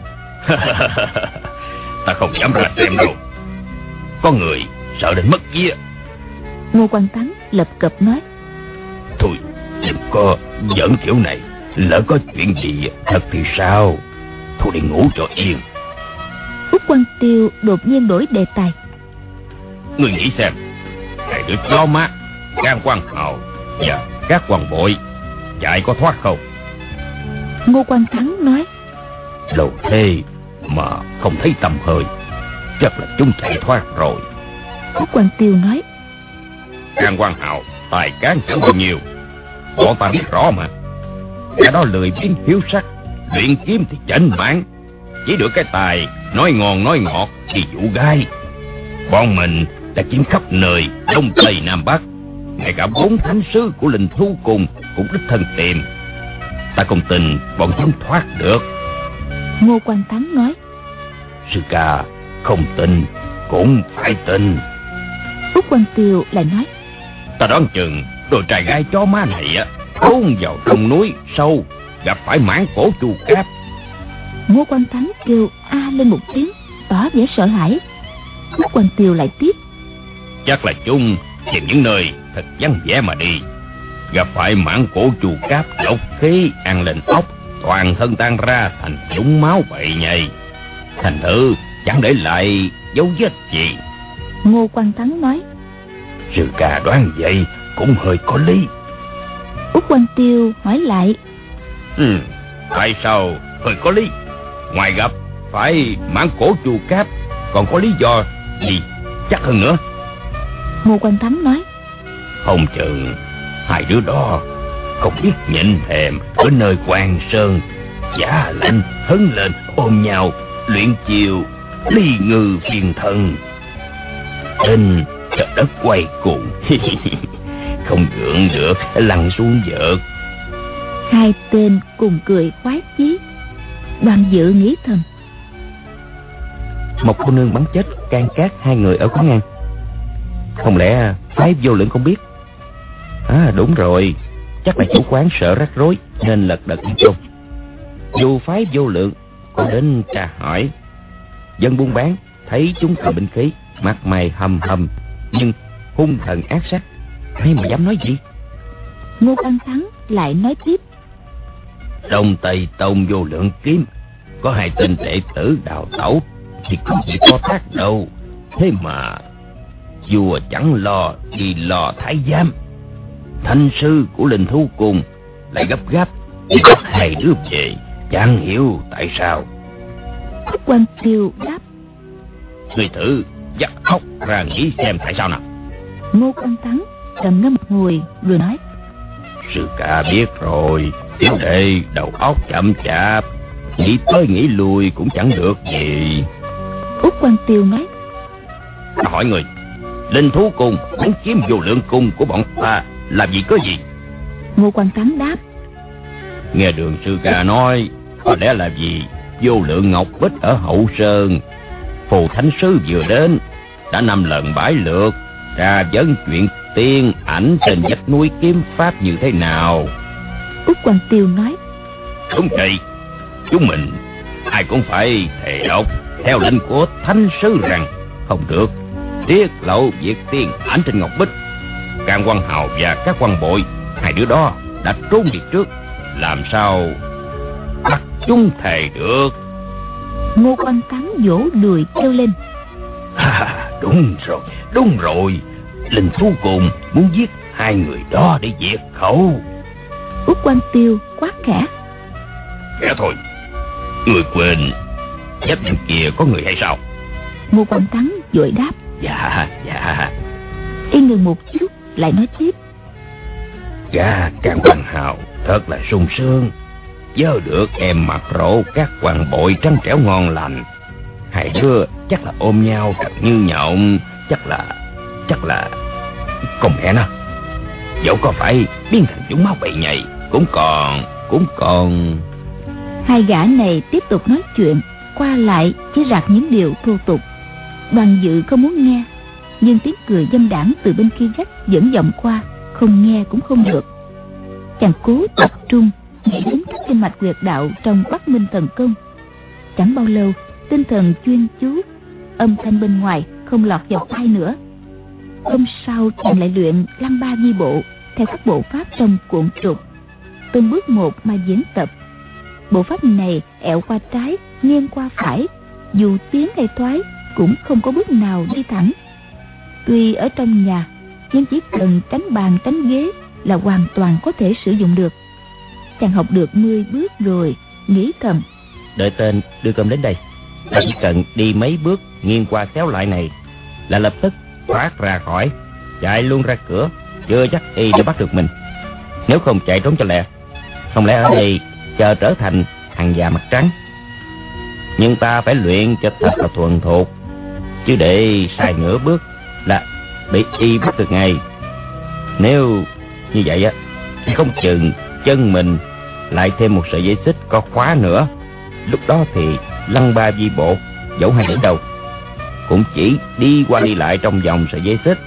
Ta không dám ra xem đâu, có người sợ đến mất vía. Ngô Quan Thắng lập cập nói: Thôi đừng có giỡn kiểu này, lỡ có chuyện gì thật thì sao? Thôi đi ngủ cho yên. Út Quan Tiêu đột nhiên đổi đề tài. Ngươi nghĩ xem, hai đứa chó má Can Quan Hào và các quan bội chạy có thoát không? Ngô Quan Thắng nói. Lâu thế mà không thấy tầm hơi, chắc là chúng chạy thoát rồi. Út Quan Tiêu nói. Can Quan Hào tài cán chẳng bao nhiêu, bọn ta biết rõ mà. Cái đó lười biếng hiếu sắc, luyện kiếm thì chảnh mãn, chỉ được cái tài nói ngon nói ngọt thì dụ gai. Bọn mình đã kiếm khắp nơi Đông Tây Nam Bắc, ngay cả 4 thánh sứ của Linh Thú Cung cũng đích thân tìm. Ta không tin bọn chúng thoát được. Ngô Quan Thắng nói. Sư ca không tin cũng phải tin. Út Quan Tiêu lại nói. Ta đoán chừng đồ trai gái chó má này á trốn vào trong núi sâu, gặp phải mãn cổ chu cáp. Ngô Quan Thắng kêu a lên một tiếng, tỏ vẻ sợ hãi. Út Quan Tiêu lại tiếp. Chắc là chúng tìm những nơi thật vắng vẻ mà đi, gặp phải mãn cổ chu cáp độc khí ăn lên tóc, toàn thân tan ra thành vũng máu bậy nhầy, thành thử chẳng để lại dấu vết gì. Ngô Quan Thắng nói. Sư ca đoán vậy cũng hơi có lý. Út Quan Tiêu hỏi lại. Tại sao hơi có lý? Ngoài gặp phải mãn cổ chu cáp còn có lý do gì chắc hơn nữa? Ngô Quan Thắng nói. Không chừng hai đứa đó không biết nhịn thèm ở nơi Quan Sơn, giả lạnh hứng lên ôm nhau luyện chiều ly ngư phiền thân, trên trời đất quay cuồng không gượng được lăn xuống vợt. Hai tên cùng cười khoái chí. Đoàn Dự nghĩ thầm. Một cô nương bắn chết can cát hai người ở quán ăn, không lẽ phái Vô Lượng không biết? Đúng rồi, chắc là chủ quán sợ rắc rối nên lật đật đi chung. Dù phái Vô Lượng có đến tra hỏi, dân buôn bán thấy chúng cầm binh khí, mặt mày hầm hầm nhưng hung thần ác sát, ai mà dám nói gì? Ngô Quan Thắng lại nói tiếp. Đông Tây Tông Vô Lượng kiếm có hai tên đệ tử đào tẩu thì có gì có thác đâu, thế mà vua chẳng lo đi lo thái giám, thanh sư của Linh Thú Cung lại gấp gáp đi bắt hai đứa về, chẳng hiểu tại sao. Út Quan Tiêu đáp. Người thử dắt óc ra nghĩ xem tại sao nào. Ngô Quan Thắng trầm ngâm một hồi rồi nói. Sư ca biết rồi, tiểu đệ đầu óc chậm chạp, nghĩ tới nghĩ lui cũng chẳng được gì. Út Quan Tiêu nói. Ta hỏi người, Linh Thú Cung muốn chiếm Vô Lượng cung của bọn ta làm gì có gì? Ngô Quan Thắng đáp. Nghe Đường sư ca nói có lẽ là vì Vô Lượng ngọc bích ở Hậu Sơn, phù thánh sứ vừa đến đã 5 lần bãi lượt ra vấn chuyện tiên ảnh trên vách núi kiếm pháp như thế nào. Út Quan Tiêu nói. Đúng vậy, chúng mình ai cũng phải thề độc theo lệnh của thánh sứ rằng không được tiết lộ việc tiên ảnh trên ngọc bích. Can Quan Hào và các quan bội, hai đứa đó đã trốn đi trước, làm sao bắt chúng thề được? Ngô Quan Thắng vỗ đùi kêu lên. Đúng rồi, Linh Thú Cung muốn giết hai người đó để diệt khẩu. Út Quan Tiêu quát khẽ. Kẻ thôi, người quên giáp bên kia có người hay sao? Ngô Quan Thắng vội đáp. Dạ. Y ngừng một chút lại nói tiếp. Gà Can Quan Hào thật là sung sướng, nhớ được em mặc rộ các quan bội trắng trẻo ngon lành, hai đứa chắc là ôm nhau thật như nhộng, chắc là con mẹ nó, dẫu có phải biến thành vũng máu bậy nhầy cũng còn. Hai gã này tiếp tục nói chuyện qua lại chỉ rạc những điều thô tục. Đoàn Dự không muốn nghe, nhưng tiếng cười dâm đãng từ bên kia gác vẫn vọng qua, không nghe cũng không được. Chàng cố tập trung nghĩ đến các kinh mạch huyệt đạo trong Bắc Minh Thần Công. Chẳng bao lâu tinh thần chuyên chú, âm thanh bên ngoài không lọt vào tai nữa. Hôm sau chàng lại luyện Lăng Ba Di Bộ theo các bộ pháp trong cuộn trục, từng bước một mà diễn tập. Bộ pháp này ẹo qua trái, nghiêng qua phải, dù tiến hay thoái cũng không có bước nào đi thẳng. Tuy ở trong nhà, nhưng chỉ cần tránh bàn tránh ghế là hoàn toàn có thể sử dụng được. Chàng học được 10 bước rồi, nghĩ thầm: đợi tên đưa cơm đến đây, ta chỉ cần đi mấy bước nghiêng qua xéo lại này là lập tức thoát ra khỏi, chạy luôn ra cửa, chưa chắc y đã bắt được mình. Nếu không chạy trốn cho lẹ, không lẽ ở đây chờ trở thành thằng già mặt trắng. Nhưng ta phải luyện cho thật là thuần thục, chứ để sai nửa bước là bị y bắt được ngay. Nếu như vậy á, thì không chừng chân mình lại thêm một sợi dây xích có khóa nữa. Lúc đó thì lăng ba vi bộ dẫu hay đến đâu cũng chỉ đi qua đi lại trong vòng sợi dây xích.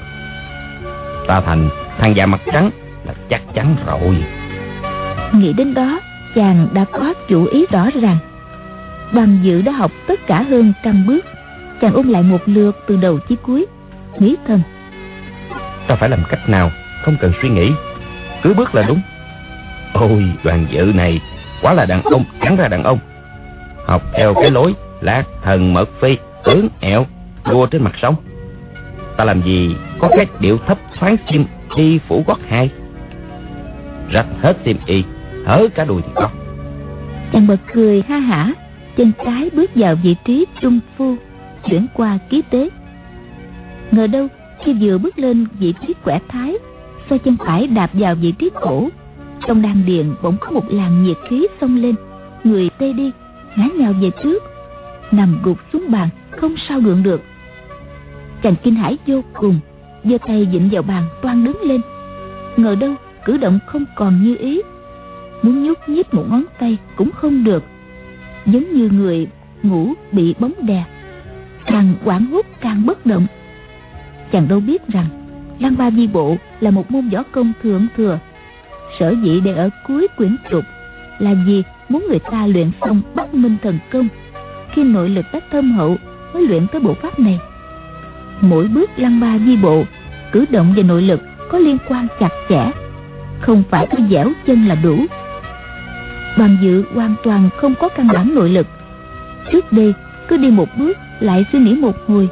Ta thành thằng già mặt trắng là chắc chắn rồi. Nghĩ đến đó, chàng đã có chủ ý rõ ràng. Đoàn Dự đã học tất cả hơn 100 bước. Chàng ôn lại một lượt từ đầu chí cuối, nghĩ thầm: ta phải làm cách nào không cần suy nghĩ, cứ bước là đúng. Ôi, Đoàn Dự này quá là đàn ông, cắn ra đàn ông. Học theo cái lối lạc thần mật phi, ướng ẹo đua trên mặt sông. Ta làm gì có cái điệu thấp thoáng xiêm y phủ gót hai, rách hết xiêm y, hở cả đùi thì có. Chàng bật cười ha hả, chân trái bước vào vị trí trung phu, chuyển qua ký tế. Ngờ đâu khi vừa bước lên vị trí quẻ thái, xoay chân phải đạp vào vị trí cổ, trong đan điền bỗng có một làn nhiệt khí xông lên, người tê đi, ngã nhào về trước, nằm gục xuống bàn, không sao gượng được. Chàng kinh hãi vô cùng, giơ tay vịn vào bàn toan đứng lên. Ngờ đâu cử động không còn như ý, muốn nhúc nhích một ngón tay cũng không được, giống như người ngủ bị bóng đè, càng hoảng hốt càng bất động. Chàng đâu biết rằng lăng ba vi bộ là một môn võ công thượng thừa. Sở dĩ để ở cuối quyển trục là vì muốn người ta luyện xong Bắc Minh thần công, khi nội lực đã thâm hậu mới luyện tới bộ pháp này. Mỗi bước lăng ba vi bộ, cử động và nội lực có liên quan chặt chẽ, không phải cứ dẻo chân là đủ. Đoàn Dự hoàn toàn không có căn bản nội lực. Trước đây cứ đi một bước lại suy nghĩ một hồi,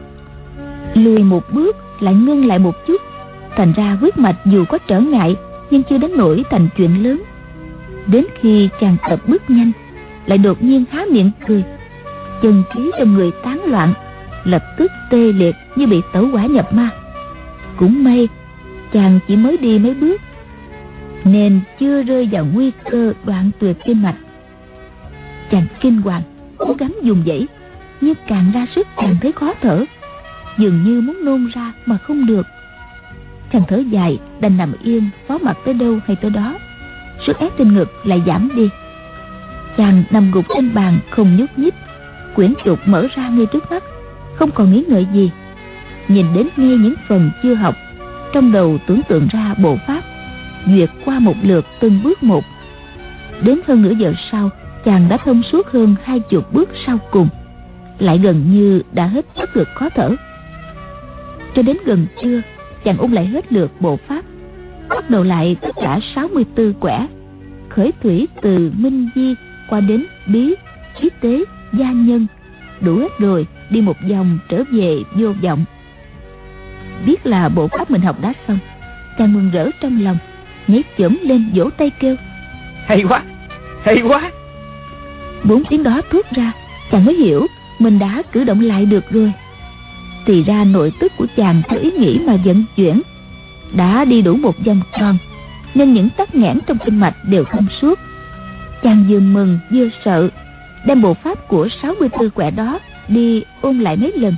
lùi một bước lại ngưng lại một chút, thành ra huyết mạch dù có trở ngại nhưng chưa đến nỗi thành chuyện lớn. Đến khi chàng tập bước nhanh, lại đột nhiên há miệng cười, chân khí trong người tán loạn, lập tức tê liệt như bị tẩu hỏa nhập ma. Cũng may chàng chỉ mới đi mấy bước nên chưa rơi vào nguy cơ đoạn tuyệt kinh mạch. Chàng kinh hoàng, cố gắng dùng dãy, nhưng càng ra sức càng thấy khó thở, dường như muốn nôn ra mà không được. Chàng thở dài, đành nằm yên, phó mặc tới đâu hay tới đó. Sức ép trên ngực lại giảm đi. Chàng nằm gục trên bàn không nhúc nhích, quyển trục mở ra ngay trước mắt, không còn nghĩ ngợi gì. Nhìn đến nghe những phần chưa học, trong đầu tưởng tượng ra bộ pháp, duyệt qua một lượt từng bước một. Đến hơn nửa giờ sau, chàng đã thông suốt hơn 20 bước sau cùng, lại gần như đã hết sức lực khó thở. Cho đến gần trưa, chàng ôn lại hết lượt bộ pháp, bắt đầu lại tất cả 64 quẻ, khởi thủy từ minh di qua đến bí, khí tế, gia nhân, đủ hết rồi, đi một vòng trở về vô vọng. Biết là bộ pháp mình học đã xong, chàng mừng rỡ trong lòng, nhảy chổm lên vỗ tay kêu: hay quá, hay quá. 4 tiếng đó thốt ra, chàng mới hiểu mình đã cử động lại được rồi. Thì ra nội tức của chàng theo ý nghĩ mà vận chuyển, đã đi đủ một vòng tròn, nên những tắc nghẽn trong kinh mạch đều thông suốt. Chàng vừa mừng vừa sợ, đem bộ pháp của 64 quẻ đó đi ôn lại mấy lần.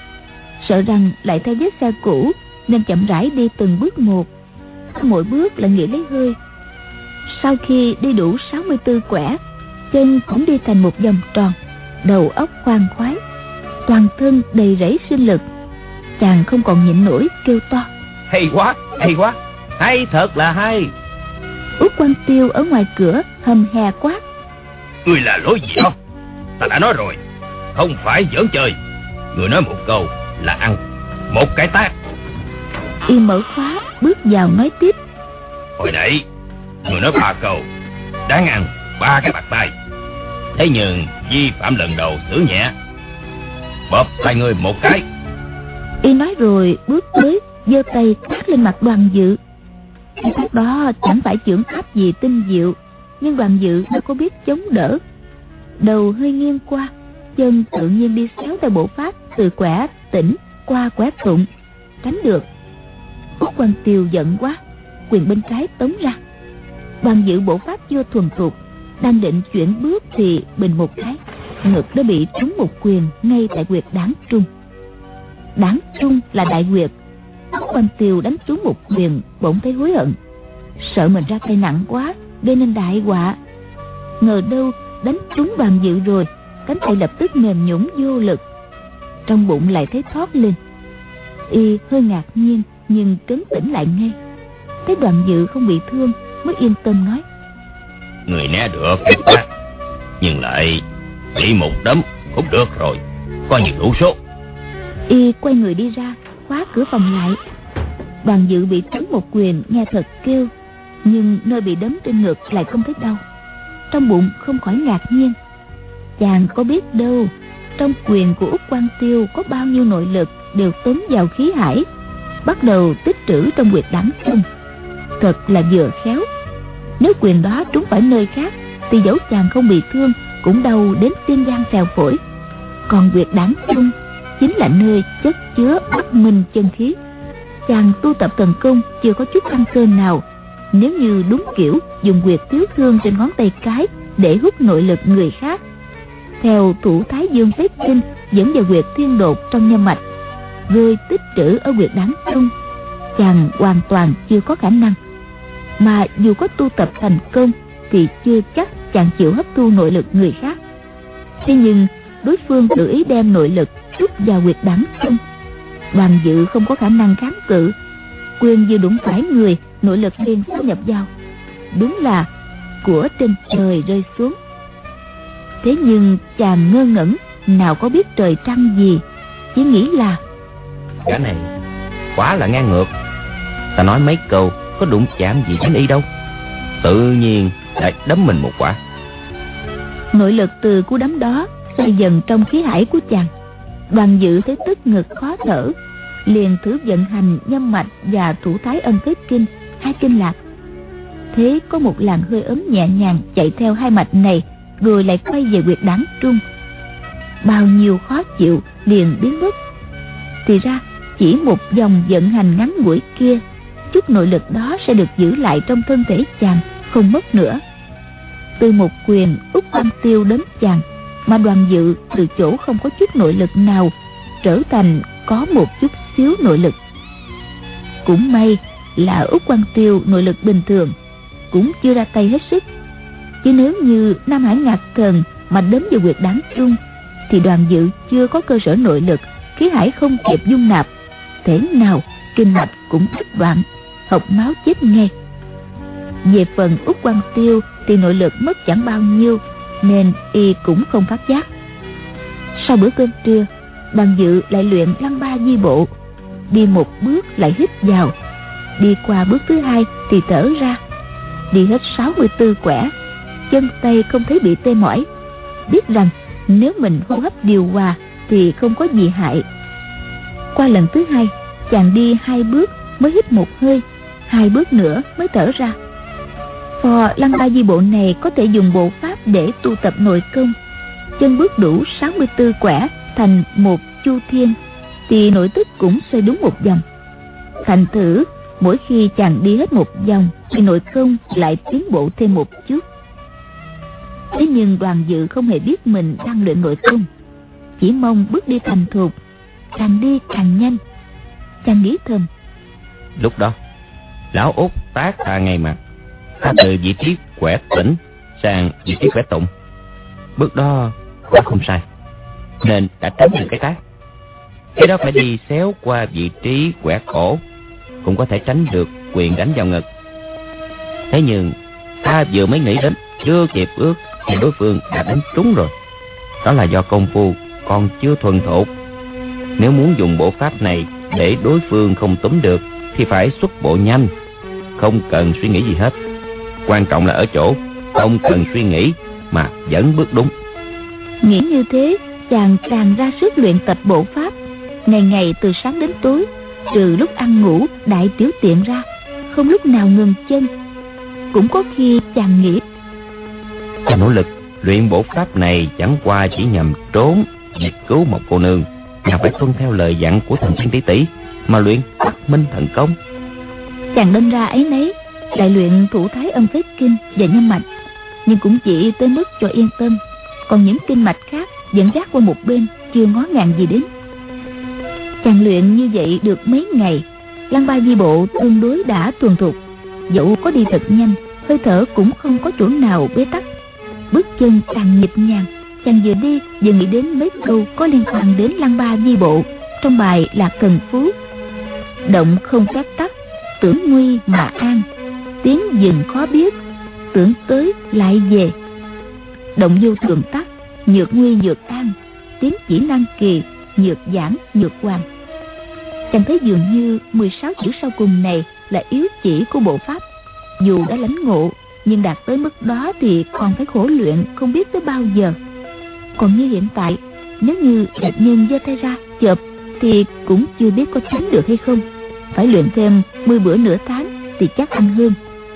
Sợ rằng lại theo vết xe cũ, nên chậm rãi đi từng bước một, mỗi bước lại nghỉ lấy hơi. Sau khi đi đủ 64 quẻ, chân cũng đi thành một vòng tròn, đầu óc khoan khoái, toàn thân đầy rẫy sinh lực. Chàng không còn nhịn nổi kêu to: hay quá, hay quá, hay thật là hay. Út Quan Tiêu ở ngoài cửa hầm hè quát: Ngươi là lối gì đó? Ta đã nói rồi, không phải giỡn chơi. Ngươi nói một câu là ăn một cái tát. Y mở khóa bước vào nói tiếp: Hồi nãy người nói 3 câu, đáng ăn 3 cái bạt tay. Thế nhưng vi phạm lần đầu xử nhẹ, bóp tay người một cái. Y nói rồi bước tới, giơ tay tát lên mặt Đoàn Dự. Cái tát đó chẳng phải chưởng pháp gì tinh diệu, nhưng Đoàn Dự đâu có biết chống đỡ. Đầu hơi nghiêng qua, chân tự nhiên đi xéo theo bộ pháp từ quẻ tỉnh qua quẻ tụng, tránh được. Út Quang Tiêu giận quá, quyền bên trái tống ra. Đoàn Dự bộ pháp chưa thuần thục, đang định chuyển bước thì bình một cái, ngực đã bị trúng một quyền ngay tại huyệt đảng trung. Đảng trung là đại huyệt. Út Quang Tiêu đánh trúng một quyền, bỗng thấy hối hận, sợ mình ra tay nặng quá gây nên đại họa. Ngờ đâu đánh trúng Đoàn Dự rồi, cánh tay lập tức mềm nhũn vô lực. Trong bụng lại thấy thoát lên. Y hơi ngạc nhiên nhưng trấn tĩnh lại ngay. Thấy Đoàn Dự không bị thương mới yên tâm nói: Người né được cái quát, nhưng lại bị một đấm cũng được rồi, coi như đủ số. Y quay người đi ra, khóa cửa phòng lại. Đoàn Dự bị trúng một quyền nghe thật kêu, nhưng nơi bị đấm trên ngực lại không thấy đau. Trong bụng không khỏi ngạc nhiên. Chàng có biết đâu, trong quyền của Út Quang Tiêu có bao nhiêu nội lực đều tống vào khí hải, bắt đầu tích trữ trong huyệt đảng trung. Thật là vừa khéo. Nếu quyền đó trúng phải nơi khác thì dẫu chàng không bị thương cũng đau đến tim gan phèo phổi. Còn huyệt đảng trung chính là nơi chất chứa Bắc Minh chân khí. Chàng tu tập thần công chưa có chút căn cơ nào. Nếu như đúng kiểu dùng huyệt tiếu thương trên ngón tay cái để hút nội lực người khác, theo thủ Thái Dương phép kinh dẫn vào huyệt thiên đột trong nhân mạch, rồi tích trữ ở huyệt đảng trung, chàng hoàn toàn chưa có khả năng. Mà dù có tu tập thành công thì chưa chắc chàng chịu hấp thu nội lực người khác. Thế nhưng đối phương tự ý đem nội lực rút vào huyệt đảng trung, Đoàn Dự không có khả năng kháng cự. Quyền vừa đụng phải người, nội lực liền xâm nhập vào. Đúng là của trên trời rơi xuống. Thế nhưng chàng ngơ ngẩn, nào có biết trời trăng gì, chỉ nghĩ là Gã này quá là ngang ngược. Ta nói mấy câu có đụng chạm gì đến y đâu, tự nhiên lại đấm mình một quả. Nội lực từ cú đấm đó xoay dần trong khí hải của chàng. Đoàn Dự thấy tức ngực khó thở, liền thử vận hành nhâm mạch và thủ Thái Ân Phế Kinh, hai kinh lạc. Thế có một làn hơi ấm nhẹ nhàng chạy theo hai mạch này, rồi lại quay về huyệt đảng trung. Bao nhiêu khó chịu liền biến mất. Thì ra chỉ một dòng vận hành ngắn ngủi kia, chút nội lực đó sẽ được giữ lại trong thân thể chàng, không mất nữa. Từ một quyền Út Quang Tiêu đến chàng, mà Đoàn Dự từ chỗ không có chút nội lực nào trở thành có một chút xíu nội lực. Cũng may là Út Quang Tiêu nội lực bình thường, cũng chưa ra tay hết sức. Chứ nếu như Nam Hải Ngạc Thần mà đấm vào huyệt đảng trung, thì Đoàn Dự chưa có cơ sở nội lực, khí hải không kịp dung nạp, thế nào kinh mạch cũng đứt đoạn, hộc máu chết ngay. Về phần Út Quang Tiêu thì nội lực mất chẳng bao nhiêu, nên y cũng không phát giác. Sau bữa cơm trưa, Đoàn Dự lại luyện Lăng Ba Di Bộ. Đi một bước lại hít vào, đi qua bước thứ hai thì thở ra. Đi hết 64 quẻ, chân tay không thấy bị tê mỏi, biết rằng nếu mình hô hấp điều hòa thì không có gì hại. Qua lần thứ hai, chàng đi 2 bước mới hít một hơi, 2 bước nữa mới thở ra. Phò Lăng Ba Di Bộ này có thể dùng bộ pháp để tu tập nội công. Chân bước đủ 64 quẻ thành một chu thiên, thì nội tức cũng xoay đúng một vòng. Thành thử mỗi khi chàng đi hết một vòng thì nội công lại tiến bộ thêm một chút. Thế nhưng Đoàn Dự không hề biết mình đang luyện nội công, chỉ mong bước đi thành thục, càng đi càng nhanh. Chàng nghĩ thầm: Lúc đó lão Út tát ta ngay mặt, ta từ vị trí quẻ tỉnh sang vị trí quẻ tụng. Bước đó đã không sai, nên đã tránh được cái tát. Cái đó phải đi xéo qua vị trí quẻ cổ, cũng có thể tránh được quyền đánh vào ngực. Thế nhưng ta vừa mới nghĩ đến, chưa kịp ước thì đối phương đã đánh trúng rồi. Đó là do công phu còn chưa thuần thục. Nếu muốn dùng bộ pháp này để đối phương không túm được thì phải xuất bộ nhanh. không cần suy nghĩ gì hết. Quan trọng là ở chỗ không cần suy nghĩ mà vẫn bước đúng. Nghĩ như thế, chàng càng ra sức luyện tập bộ pháp, ngày ngày từ sáng đến tối, trừ lúc ăn ngủ đại tiểu tiện ra, không lúc nào ngừng chân. Cũng có khi chàng nghĩ, Ta nỗ lực luyện bộ pháp này chẳng qua chỉ nhằm trốn việc cứu một cô nương, nào phải tuân theo lời dặn của thần tiên tỷ tỷ mà luyện Bắc Minh thần công. chàng đâm ra ấy nấy, lại luyện thủ thái âm phế kinh và nhân mạch, nhưng cũng chỉ tới mức cho yên tâm, còn những kinh mạch khác vẫn gác qua một bên, chưa ngó ngàng gì đến. Chàng luyện như vậy được mấy ngày, Lăng Ba Di Bộ tương đối đã thuần thục, dẫu có đi thật nhanh, hơi thở cũng không có chỗ nào bế tắc, bước chân càng nhịp nhàng. Chàng vừa đi vừa nghĩ đến mấy câu có liên quan đến Lăng Ba Di Bộ trong bài Lạc Cần Phú: động không phép tắc, tưởng nguy mà an, tiến dừng khó biết, tưởng tới lại về. Động vô thường tắc, nhược nguy nhược an, tiến chỉ năng kỳ, nhược giảng nhược hoàn. Chàng thấy dường như 16 chữ sau cùng này là yếu chỉ của bộ pháp. Dù đã lãnh ngộ, nhưng đạt tới mức đó thì còn phải khổ luyện không biết tới bao giờ. Còn như hiện tại, nếu như địch nhân giơ tay ra chộp thì cũng chưa biết có tránh được hay không. Phải luyện thêm 10 bữa nửa tháng thì chắc ăn hơn.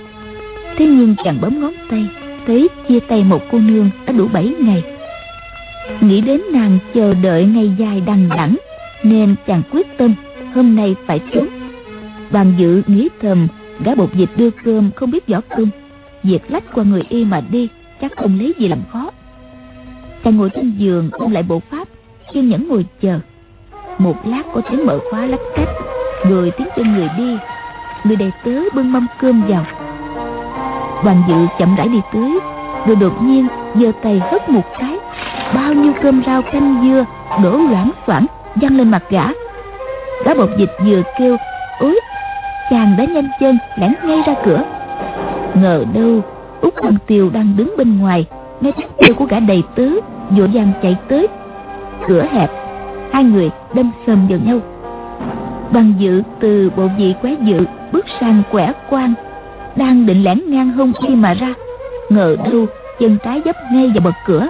Thế nhưng chàng bấm ngón tay, thấy chia tay một cô nương đã đủ 7 ngày. Nghĩ đến nàng chờ đợi ngày dài đằng đẵng, nên chàng quyết tâm hôm nay phải trốn. Đoàn Dự nghĩ thầm, gã bột dịch đưa cơm không biết võ công, việc lách qua người y mà đi chắc không lấy gì làm khó. Chàng ngồi trên giường ôn lại bộ pháp, kiên nhẫn ngồi chờ. Một lát có tiếng mở khóa lách cách, rồi tiếng chân người đi. Người đầy tớ bưng mâm cơm vào. Đoàn Dự chậm rãi đi tới, rồi đột nhiên giơ tay hất một cái, bao nhiêu cơm rau canh dưa đổ loảng xoảng văng lên mặt gã. Gã bột dịch vừa kêu ối, chàng đã nhanh chân lẻn ngay ra cửa. Ngờ đâu Út Văn Tiêu đang đứng bên ngoài, nghe tiếng kêu của gã đầy tớ, vội vàng chạy tới. Cửa hẹp, hai người đâm sầm vào nhau. Đoàn Dự từ bộ vị quái dự bước sang quẻ quan, đang định lẻn ngang hông y mà ra, ngờ đâu chân trái dấp ngay vào bậc cửa.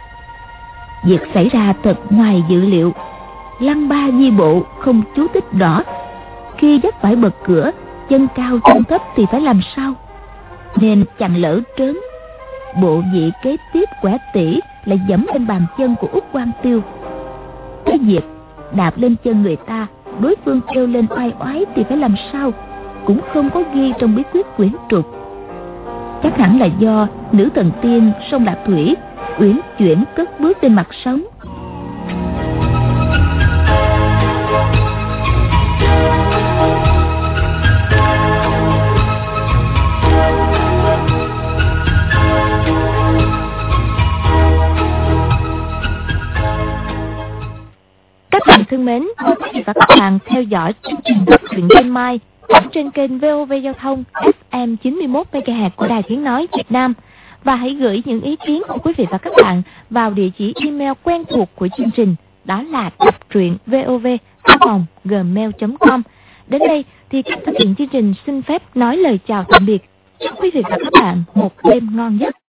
Việc xảy ra thật ngoài dự liệu. Lăng Ba Di Bộ không chú thích rõ, khi dấp phải bậc cửa, chân cao chân thấp thì phải làm sao, nên chàng lỡ trớn. Bộ vị kế tiếp quẻ tỉ lại dẫm lên bàn chân của Út Quang Tiêu. Cái việc đạp lên chân người ta, đối phương kêu lên oai oái thì phải làm sao, cũng không có ghi trong bí quyết quyển trục. Chắc hẳn là do nữ thần tiên sông Lạc Thủy uyển chuyển cất bước trên mặt sóng. Các bạn thân mến, mời quý vị và các bạn theo dõi chương trình đọc truyện đêm mai trên kênh VOV Giao thông FM 91 MHz của Đài Tiếng nói Việt Nam, và hãy gửi những ý kiến của quý vị và các bạn vào địa chỉ email quen thuộc của chương trình, đó là đọc truyện vov@gmail.com. Đến đây thì các thực hiện chương trình xin phép nói lời chào tạm biệt. Chúc quý vị và các bạn một đêm ngon giấc.